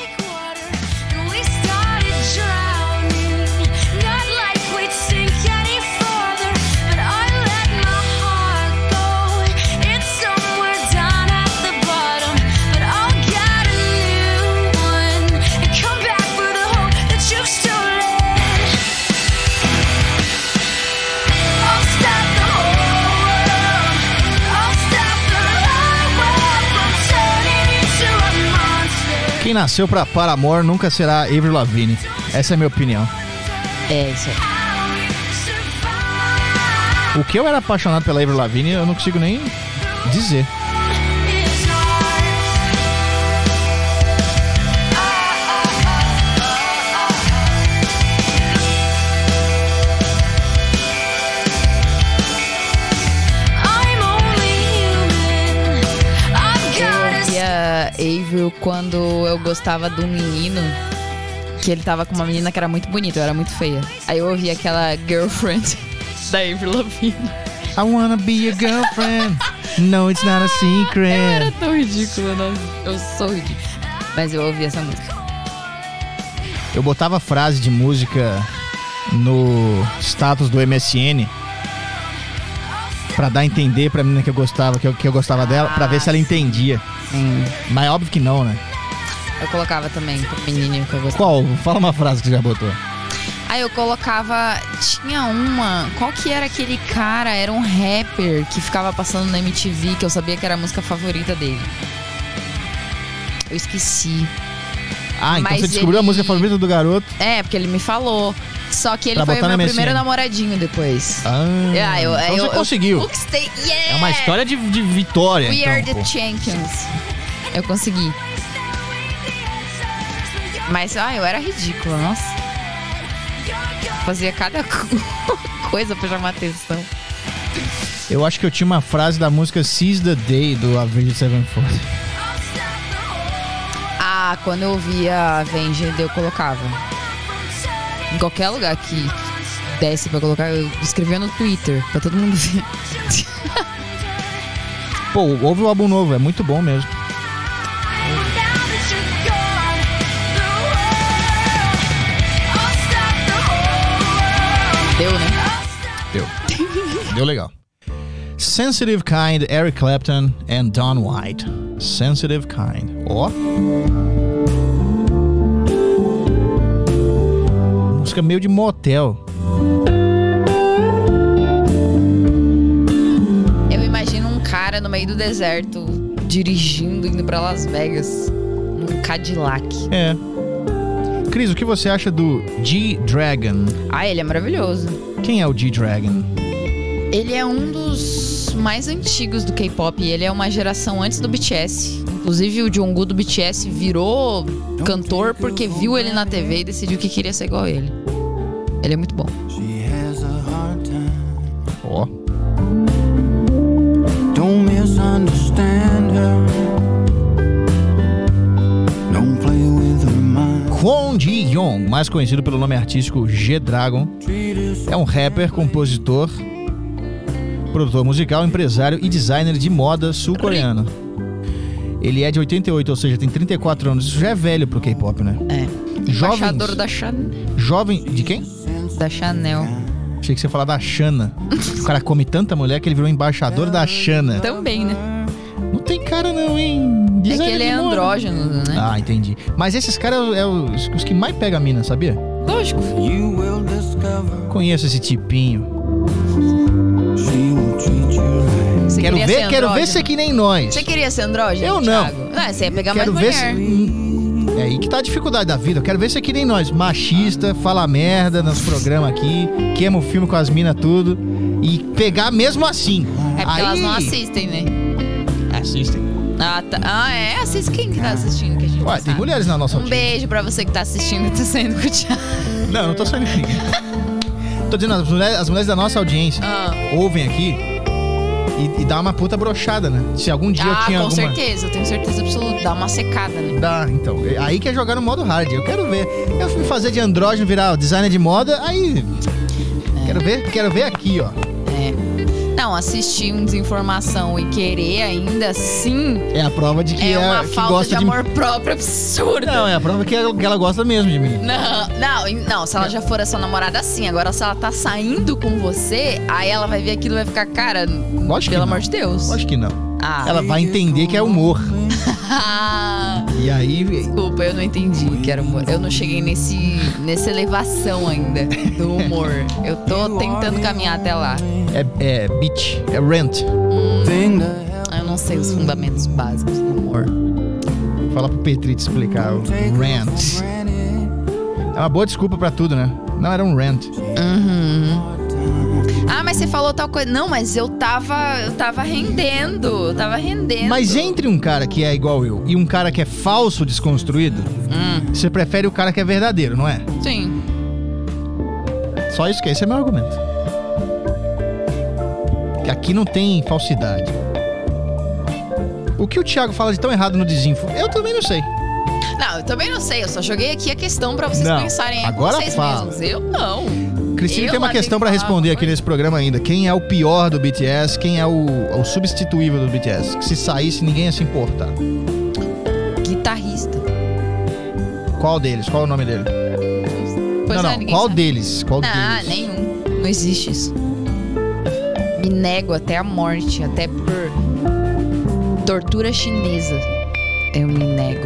Quem nasceu pra Paramore nunca será Avril Lavigne. Essa é a minha opinião. É, isso aí. O que eu era apaixonado pela Avril Lavigne, eu não consigo nem dizer. Avril quando eu gostava de um menino que ele tava com uma menina que era muito bonita, eu era muito feia. Aí eu ouvi aquela Girlfriend da Avril Lavigne. I wanna be your girlfriend. No, it's not a secret. Eu era tão ridícula, não. Eu sou ridícula. Mas eu ouvi essa música. Eu botava frase de música no status do M S N pra dar a entender pra menina que eu gostava, que eu, que eu gostava dela, pra ver se ela entendia. Hum. Mas é óbvio que não, né? Eu colocava também pro menininho que eu gostava. Qual? Fala uma frase que você já botou. Aí eu colocava... Tinha uma... Qual que era aquele cara? Era um rapper que ficava passando na M T V, que eu sabia que era a música favorita dele. Eu esqueci. Ah, então Mas você descobriu ele... a música favorita do garoto? É, porque ele me falou. Só que ele pra foi o meu primeiro M S N. Namoradinho depois. Ah, ah eu, então eu, você conseguiu. Eu conquistei. Yeah! É uma história de, de vitória. We então, are the pô. champions. Eu consegui. Mas, ah, eu era ridícula, nossa. Fazia cada coisa pra chamar atenção. Eu acho que eu tinha uma frase da música Seize the Day, do Avenged Sevenfold. Ah, quando eu ouvia Avenged, eu colocava. Em qualquer lugar que desse pra colocar, eu escrevia no Twitter, pra todo mundo ver. Pô, ouve o álbum novo, é muito bom mesmo. Deu, né? Deu. Deu legal. Sensitive Kind, Eric Clapton and Don White. Sensitive Kind. Ó. Música meio de motel. Eu imagino um cara no meio do deserto dirigindo, indo pra Las Vegas num Cadillac. É. Cris, o que você acha do G-Dragon? Ah, ele é maravilhoso. Quem é o G-Dragon? Ele é um dos dos mais antigos do K-pop. Ele é uma geração antes do B T S. Inclusive o Jungkook do B T S virou cantor porque viu ele na T V e decidiu que queria ser igual a ele. Ele é muito bom. Ó. Don't misunderstand her. Don't play with her mind. Kwon Ji-young, mais conhecido pelo nome artístico G-Dragon, é um rapper, compositor, produtor musical, empresário e designer de moda sul-coreano. Ele é de oitenta e oito, ou seja, tem trinta e quatro anos. Isso já é velho pro K-pop, né? É. Jovens, Embaixador da Chanel. Jovem... De quem? Da Chanel. Achei que você ia falar da Xana. O cara come tanta mulher que ele virou embaixador da Xana. Também, né? Não tem cara não, hein? Designer é que ele é andrógeno, né? Ah, entendi. Mas esses caras é os, os que mais pegam a mina, sabia? Lógico. Conheço esse tipinho. Você Quero ver, quero ver ser que nem nós. Você queria ser andrógeno, Eu não. Thiago? Não, você ia pegar Quero mais ver mulher. se... É aí que tá a dificuldade da vida. Eu quero ver ser que nem nós. Machista, fala merda nos programas aqui, queima o filme com as minas tudo e pegar mesmo assim. É porque aí... elas não assistem, né? Assistem. Ah, tá. Ah, é? Assiste quem que tá assistindo que a gente Ué, não tem sabe? mulheres na nossa Um audiência. beijo pra você que tá assistindo e tá saindo com o Thiago. Não, não tô saindo com ninguém. Tô dizendo, as mulheres, as mulheres da nossa audiência Ah. ouvem aqui e, e dá uma puta brochada, né? Se algum dia ah, eu tinha com alguma... certeza, eu tenho certeza absoluta. Dá uma secada, né? Dá, então. Aí que é jogar no modo hard. Eu quero ver. Eu fui fazer de andrógeno, virar designer de moda, aí... É. Quero ver, quero ver aqui, ó. É. Não, assistir um Desinformação e querer ainda assim... É a prova de que é uma é, que falta gosta de de amor próprio absurda. Não, é a prova que ela, que ela gosta mesmo de mim. Não, não, não, se ela já for a sua namorada, sim. Agora, se ela tá saindo com você, aí ela vai ver aquilo e vai ficar, cara, Lógico pelo que amor de Deus. Lógico que não. Ah. Ela vai entender que é humor. E aí... Desculpa, eu não entendi que era humor. Eu não cheguei nesse, nessa elevação ainda do humor. Eu tô tentando caminhar até lá. É, é beat, é rant. Hum, eu não sei os fundamentos básicos do humor. Fala pro Petri te explicar o rant. É uma boa desculpa pra tudo, né? Não, era um rant. Uhum. Ah, mas você falou tal coisa. Não, mas eu tava, eu tava rendendo. Eu tava rendendo. Mas entre um cara que é igual eu e um cara que é falso, desconstruído, hum. você prefere o cara que é verdadeiro, não é? Sim. Só isso que esse é meu argumento. Que aqui não tem falsidade. O que o Thiago fala de tão errado no Desinfo, eu também não sei. Não, eu também não sei. Eu só joguei aqui a questão pra vocês Não, pensarem agora vocês fala. mesmos. Eu não. Cristina eu tem uma lá tenho questão que pra falar responder uma aqui nesse programa ainda. Quem é o pior do B T S? Quem é o, o substituível do B T S? Que se saísse, ninguém ia se importar. Guitarrista. Qual deles? Qual é o nome dele? Pois não, é, não. ninguém Qual sabe. deles? Qual Ah, deles? nenhum. Não existe isso. Me nego até a morte, até por tortura chinesa. Eu me nego.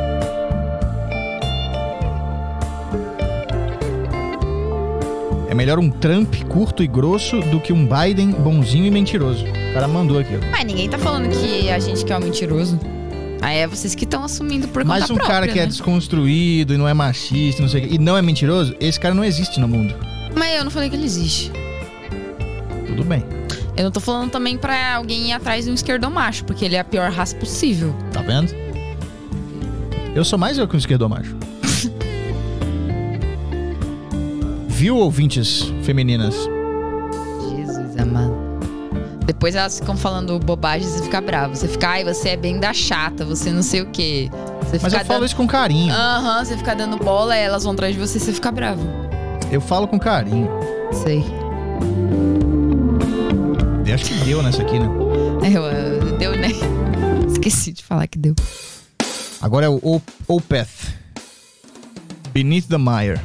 É melhor um Trump curto e grosso do que um Biden bonzinho e mentiroso. O cara mandou aqui. Mas ninguém tá falando que a gente quer um mentiroso. Aí é vocês que estão assumindo por conta Mas um própria, cara que né? é desconstruído e não é machista, não sei o quê, e não é mentiroso, esse cara não existe no mundo. Mas eu não falei que ele existe. Tudo bem. Eu não tô falando também pra alguém ir atrás de um esquerdomacho, porque ele é a pior raça possível. Tá vendo? Eu sou mais eu que um esquerdomacho. Viu, ouvintes femininas? Jesus amado. Depois elas ficam falando bobagem e você fica bravo. Você fica, ai, você é bem da chata, você não sei o quê. Você Mas fica eu falo dando... isso com carinho. Aham, você fica dando bola, elas vão atrás de você e você fica bravo. Eu falo com carinho. Sei. Eu acho que deu nessa aqui, né? Eu, eu- deu, né? Esqueci de falar que deu. Agora é o O- Opeth. Beneath the Mire.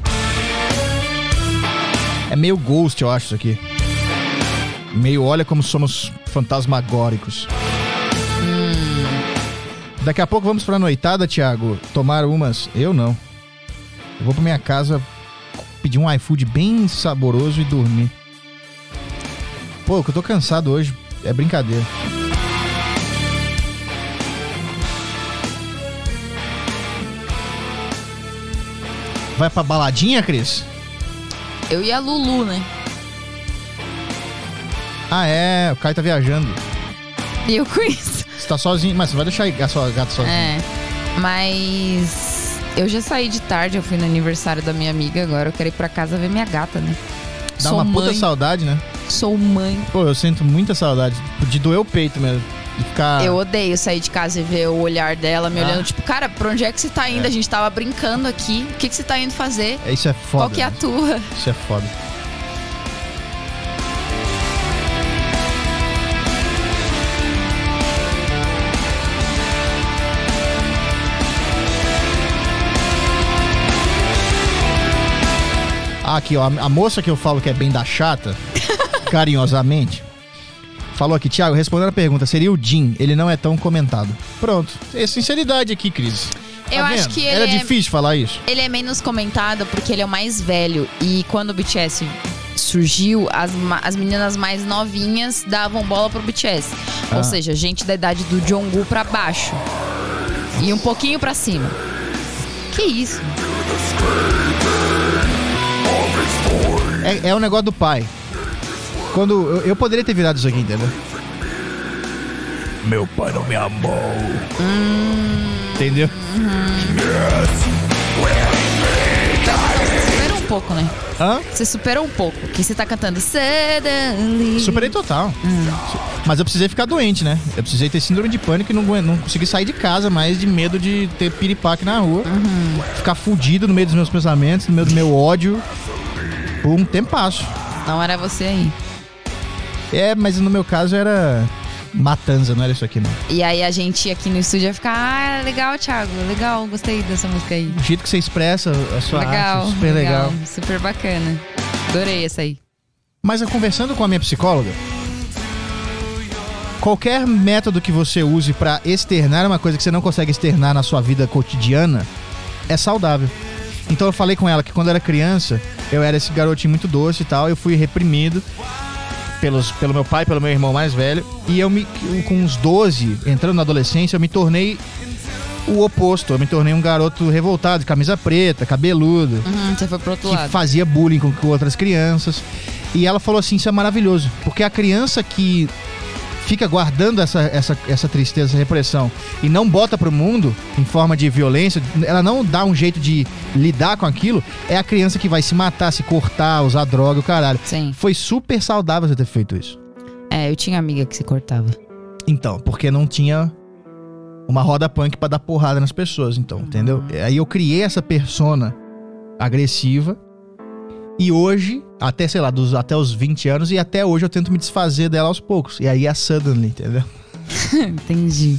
É meio Ghost, eu acho, isso aqui. Meio olha como somos fantasmagóricos. Daqui a pouco vamos pra noitada, Thiago. Tomar umas. Eu não. Eu vou pra minha casa pedir um iFood bem saboroso e dormir. Pô, que eu tô cansado hoje. É brincadeira. Vai pra baladinha, Cris? Eu e a Lulu, né? Ah, é. O Caio tá viajando. E eu com isso. Você tá sozinho, mas você vai deixar a sua gata sozinha. É. Mas eu já saí de tarde, eu fui no aniversário da minha amiga, agora eu quero ir pra casa ver minha gata, né? Dá Sou uma puta mãe. saudade, né? Sou mãe. Pô, eu sinto muita saudade de doer o peito mesmo. De ficar... Eu odeio sair de casa e ver o olhar dela me Ah. olhando, tipo, cara, pra onde é que você tá indo? É. A gente tava brincando aqui. O que, que você tá indo fazer? É, isso é foda. Qual que é a tua? Isso é foda. Ah, aqui, ó, a moça que eu falo que é bem da chata, carinhosamente, falou aqui, Thiago, respondendo a pergunta, seria o Jim, ele não é tão comentado. Pronto, é sinceridade aqui, Cris. Tá Eu acho vendo? que ele Era é- difícil falar isso. Ele é menos comentado porque ele é o mais velho. E quando o B T S surgiu, as, ma- as meninas mais novinhas davam bola pro B T S. Ah. Ou seja, gente da idade do Jungkook pra baixo. E um pouquinho pra cima. Que isso? É, é o negócio do pai. Quando eu, eu poderia ter virado isso aqui, entendeu? Meu pai não me amou. Entendeu? Superou um pouco, né? Hã? Você superou um pouco. Que você tá cantando Suddenly. Superei total. Mas eu precisei ficar doente, né? Eu precisei ter síndrome de pânico e não, agu- não consegui sair de casa mais de medo de ter piripaque na rua. Ficar fudido no meio dos meus pensamentos, no meio do meu ódio. Por um tempasso. Não era você aí. É, mas no meu caso era matanza, não era isso aqui não. E aí a gente aqui no estúdio ia ficar, ah, legal, Thiago, legal, gostei dessa música aí. O jeito que você expressa a sua Legal, arte, super legal. Super bacana. Adorei essa aí. Mas eu conversando com a minha psicóloga, qualquer método que você use pra externar uma coisa que você não consegue externar na sua vida cotidiana é saudável. Então eu falei com ela que quando eu era criança, eu era esse garotinho muito doce e tal, eu fui reprimido pelos, pelo meu pai, pelo meu irmão mais velho, e eu me, com uns doze, entrando na adolescência, eu me tornei o oposto, eu me tornei um garoto revoltado, de camisa preta, cabeludo, Uhum, você foi pro outro que lado. fazia bullying com, com outras crianças. E ela falou assim, isso é maravilhoso, porque a criança que fica guardando essa, essa, essa tristeza, essa repressão e não bota pro mundo em forma de violência, ela não dá um jeito de lidar com aquilo, é a criança que vai se matar, se cortar, usar droga, o caralho. Sim. Foi super saudável você ter feito isso. É, eu tinha amiga que se cortava. Então, porque não tinha uma roda punk pra dar porrada nas pessoas, então, entendeu? Aí eu criei essa persona agressiva e hoje, até, sei lá, dos, até os vinte anos, e até hoje eu tento me desfazer dela aos poucos. E aí é suddenly, entendeu? Entendi.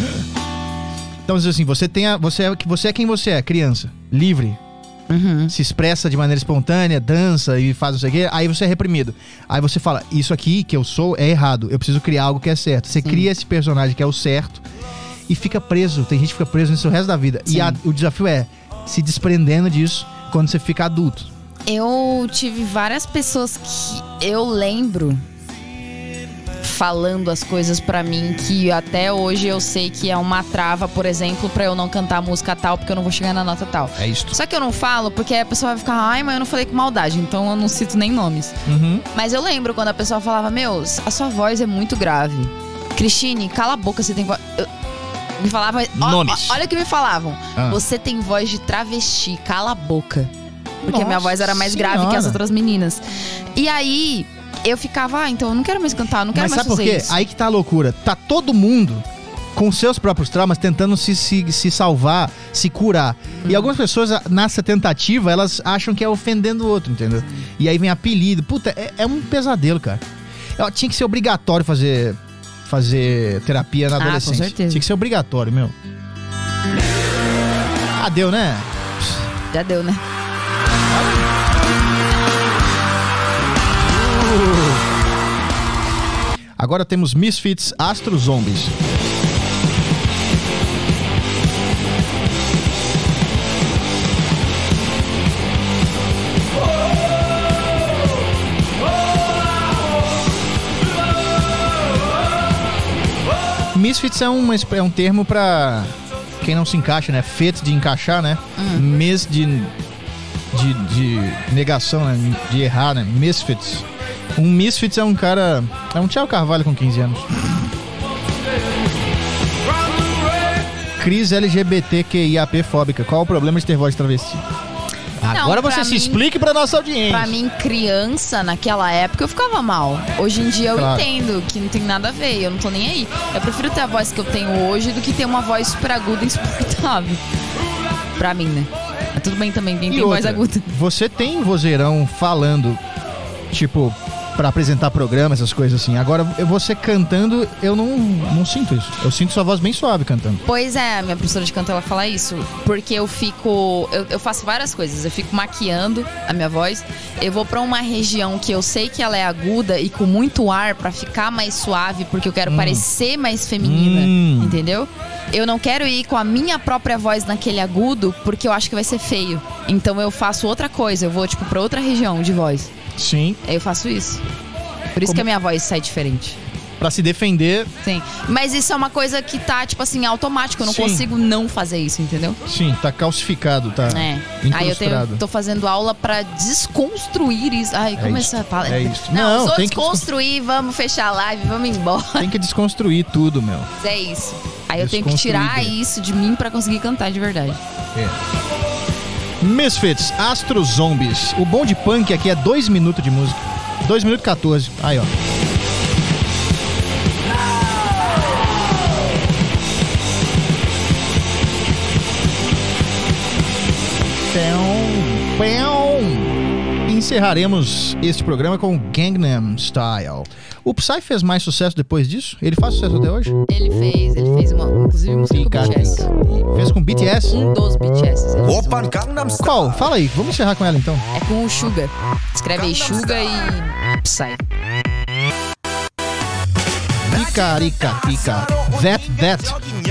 Então, assim, você tem a, você, é, você é quem você é, criança, livre, Uhum. se expressa de maneira espontânea, dança e faz não sei o quê, aí você é reprimido. Aí você fala, isso aqui que eu sou é errado, eu preciso criar algo que é certo. Você Sim. cria esse personagem que é o certo e fica preso, tem gente que fica preso nisso o resto da vida. Sim. E a, o desafio é se desprendendo disso quando você fica adulto. Eu tive várias pessoas que eu lembro falando as coisas pra mim que até hoje eu sei que é uma trava, por exemplo, pra eu não cantar a música tal porque eu não vou chegar na nota tal. É isso. Só que eu não falo porque a pessoa vai ficar, ai, mas eu não falei com maldade, então eu não cito nem nomes. Uhum. Mas eu lembro quando a pessoa falava, meu, a sua voz é muito grave. Cristine, cala a boca, você tem voz... Eu... Me falava... ó, Nomes. ó, olha o que me falavam. Ah. Você tem voz de travesti, cala a boca. Porque Nossa minha voz era mais grave que as Senhora. outras meninas. E aí, eu ficava, ah, então eu não quero mais cantar, eu não quero Mas mais sabe por fazer quê? isso. Aí que tá a loucura. Tá todo mundo com seus próprios traumas tentando se, se, se salvar, se curar. Hum. E algumas pessoas, nessa tentativa, elas acham que é ofendendo o outro, entendeu? E aí vem apelido. Puta, é, é um pesadelo, cara. Eu, tinha que ser obrigatório fazer, fazer terapia na Ah, com adolescência. certeza. Tinha que ser obrigatório, meu. Ah, deu, né? Já deu, né? Agora temos Misfits, Astro Zombies. Misfits é, uma, é um termo pra quem não se encaixa, né? Fit de encaixar, né? Mis de, de, de negação, né? De errar, né? Misfits. Um Misfits é um cara... É um Thiago Carvalho com quinze anos. Cris L G B T Q I A P fóbica. Qual o problema de ter voz de travesti? Agora Não, você se mim, explique pra nossa audiência. Pra mim, criança, naquela época, eu ficava mal. Hoje em dia eu Claro. entendo que não tem nada a ver, eu não tô nem aí. Eu prefiro ter a voz que eu tenho hoje do que ter uma voz super aguda e insuportável. Pra mim, né? Mas tudo bem também, quem E tem outra, voz aguda. Você tem vozeirão falando, tipo, pra apresentar programa, essas coisas assim. Agora, você cantando, eu não, não sinto isso. Eu sinto sua voz bem suave cantando. Pois é, a minha professora de canto, ela fala isso. Porque eu fico... Eu, eu faço várias coisas. Eu fico maquiando a minha voz. Eu vou pra uma região que eu sei que ela é aguda e com muito ar pra ficar mais suave, porque eu quero Hum. parecer mais feminina. Hum. Entendeu? Eu não quero ir com a minha própria voz naquele agudo, porque eu acho que vai ser feio. Então eu faço outra coisa. Eu vou, tipo, pra outra região de voz. Sim. Eu faço isso. Por isso Como- que a minha voz sai diferente. Pra se defender, Sim. Mas isso é uma coisa que tá, tipo assim, automático. Eu não Sim. consigo não fazer isso, entendeu? sim, tá calcificado, tá É. Aí eu tenho, incrustado. tô fazendo aula pra desconstruir isso. Ai, como isso, essa palavra. é isso. Não, Não, os outros tem que construir, vamos fechar a live, vamos embora. Tem que desconstruir tudo, meu. É isso. Aí eu tenho que Desconstruir tirar direito. isso de mim pra conseguir cantar de verdade. Misfits, Astro Zombies. O bom de punk aqui é dois minutos de música. dois minutos e quatorze. Aí, ó. Pão, pão. Encerraremos este programa com Gangnam Style. O Psy fez mais sucesso depois disso? Ele faz sucesso até hoje? Ele fez, ele fez uma, inclusive música com o B T S. Fez com B T S? Um dos B T S. ele fez. Qual? Fala aí, vamos encerrar com ela então. É com o Suga. Escreve aí Suga e Psy. Pica, rica, pica. That, that.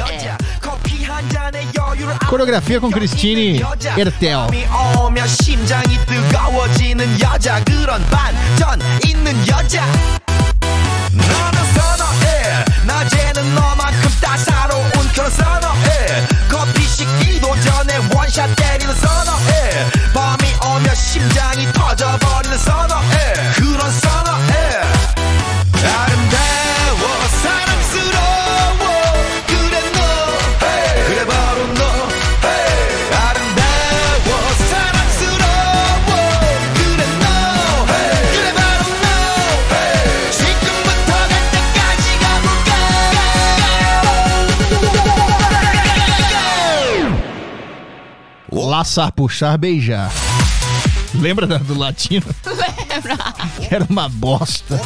Coreografia com Christine Ertel. 오면 심장이 뜨거워지는 여자 그런 반전 있는 여자 나는 선어해 낮에는 너만큼 따사로운 그런 선어해 커피 식기도 전에 원샷 때리는 선어해 밤이 오면 심장이 터져버리는 선어해 그런 선어해 아름다워 사랑스러워 그래 너 hey. 그래 바로 너 hey. 아름다워 사랑스러워 그래 너 hey. 그래 바로 너 hey. 지금부터 갈 때까지 가볼까 Laçar, puxar, beijar. Lembra da- do latino? Lembra? Que era uma bosta.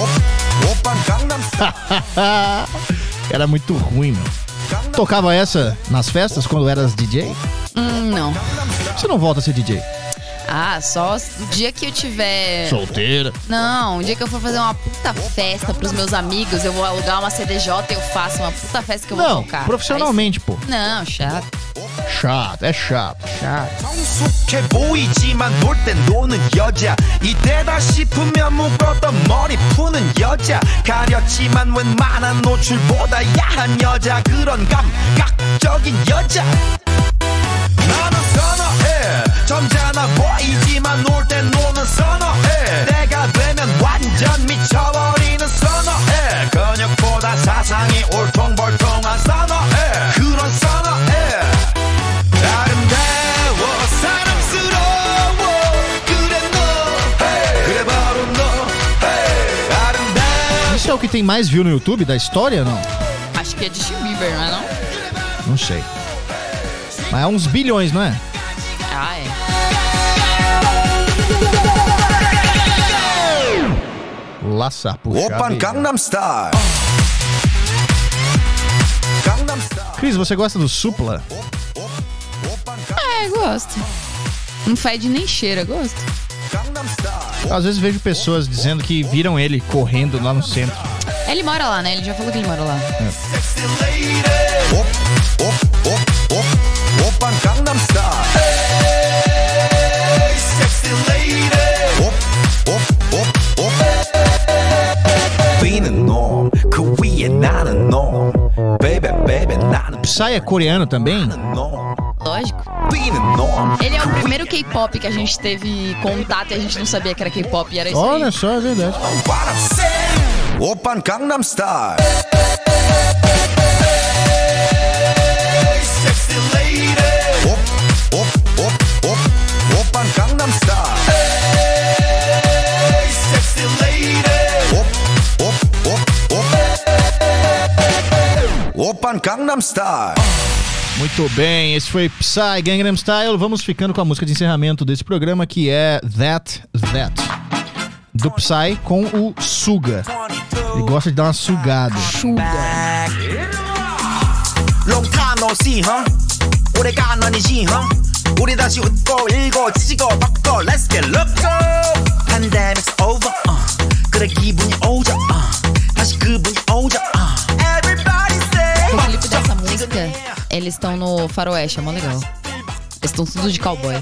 Era muito ruim, meu. Tocava essa nas festas quando eras D J? Hum, não. Você não volta a ser D J? Ah, só o dia que eu tiver... Solteira. Não, o dia que eu for fazer uma puta festa pros meus amigos, eu vou alugar uma C D J e eu faço uma puta festa que eu vou Não, tocar. profissionalmente, pô. Aí- Não, chato. Chato, é chato. Chato. 성숙해 보이지만 놀 땐 노는 여자 이때다 싶으면 묶었던 머리 푸는 여자 가렸지만 웬만한 노출보다 야한 여자 그런 감각적인 여자 나는 선어해 점잖아 보이지만 놀 땐 노는 선어해 내가 되면 완전 미쳐버리는 선어해 근육보다 사상이 올통벌통한 선어해 그런 선어해 아름다워 사랑스러워 그래 너 hey. 그래 바로 너 hey. 아름다워 Isso é o que tem mais view no YouTube da história, não? Acho que é Justin Bieber, não é não? Não sei. Mas é uns bilhões, não é? Ah, é. Laçar, puxar, 오빤 beijar. 강남 스타일 강남 스타일 Cris, você gosta do Supla? É, gosto. Não fede nem cheira, gosto. Às vezes vejo pessoas dizendo que viram ele correndo lá no centro. Ele mora lá, né? Ele já falou que ele mora lá. Sexy lady 오, 오, 오, 오, 오빤 강남 스타일 Hey, sexy lady 오, 오, 오, 오 위는 놈, 그 위에 나는 놈 Baby, baby, 나는 Psy é coreano também? 놈 Lógico. Ele é o primeiro K-pop que a gente teve contato e a gente não sabia que era K-pop e era isso aí. Olha só, é verdade. 오빤 강남스타일 sexy lady 오빤 강남스타일 sexy lady 오빤 강남스타일. Muito bem, esse foi Psy Gangnam Style. Vamos ficando com a música de encerramento desse programa, que é That That do Psy com o Suga. Ele gosta de dar uma sugada. Suga. Long time no see, huh? 오래간 아니지, huh? 우리 다시 웃고 읽고 찢고 바꾸고 Let's get loco. Pandemic's over, uh. 그래 기분이 오자, uh. 다시 그분이 오자, uh. Everybody say. O clipe dessa música, eles estão no faroeste, é mó legal. Eles estão tudo de cowboy.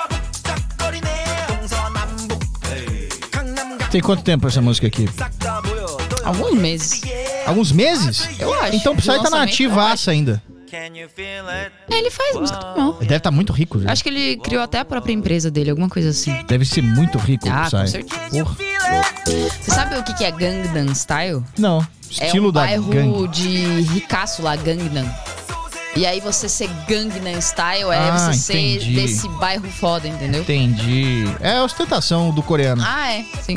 Tem quanto tempo essa música aqui? Alguns meses. Alguns meses? Eu acho. Então o Psy tá na ativaça ainda. Ele faz música normal. Ele deve estar muito rico, já. Acho que ele criou até a própria empresa dele, alguma coisa assim. Deve ser muito rico Ah, o Psy. com certeza. Porra. Você sabe o que que é Gangnam Style? Não. Estilo é um da bairro gangue. de ricaço lá, Gangnam. E aí você ser Gangnam Style é Ah, você entendi. ser desse bairro foda, entendeu? Entendi. É a ostentação do coreano. Ah, é, sim.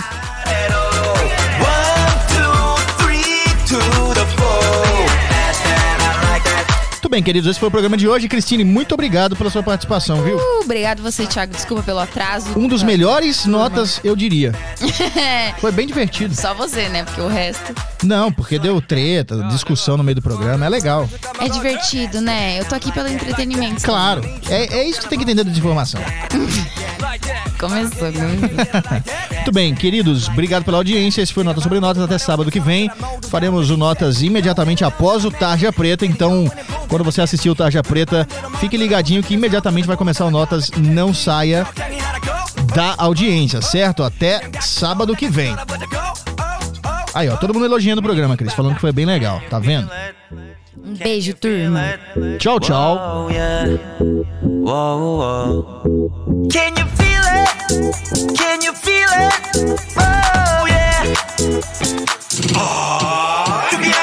Muito bem, queridos, esse foi o programa de hoje. Cristine, muito obrigado pela sua participação, viu? Uh, obrigado você, Thiago. Desculpa pelo atraso. Um dos melhores notas, eu diria. É. Foi bem divertido. Só você, né? Porque o resto... Não, porque deu treta, discussão no meio do programa, é legal. É divertido, né? Eu tô aqui pelo entretenimento. Claro, é, é isso que tem que entender da desinformação. Começou, meu. Muito bem, queridos, obrigado pela audiência. Esse foi Notas sobre Notas. Até sábado que vem faremos o Notas imediatamente após o Tarja Preta. Então, quando você assistir o Tarja Preta, fique ligadinho que imediatamente vai começar o Notas. Não saia da audiência, certo? Até sábado que vem. Aí, ó, todo mundo elogiando o programa, Cris, falando que foi bem legal, tá vendo? Um beijo, turma. Tchau, tchau. Can you feel it? Can you feel it? Oh yeah. Oh,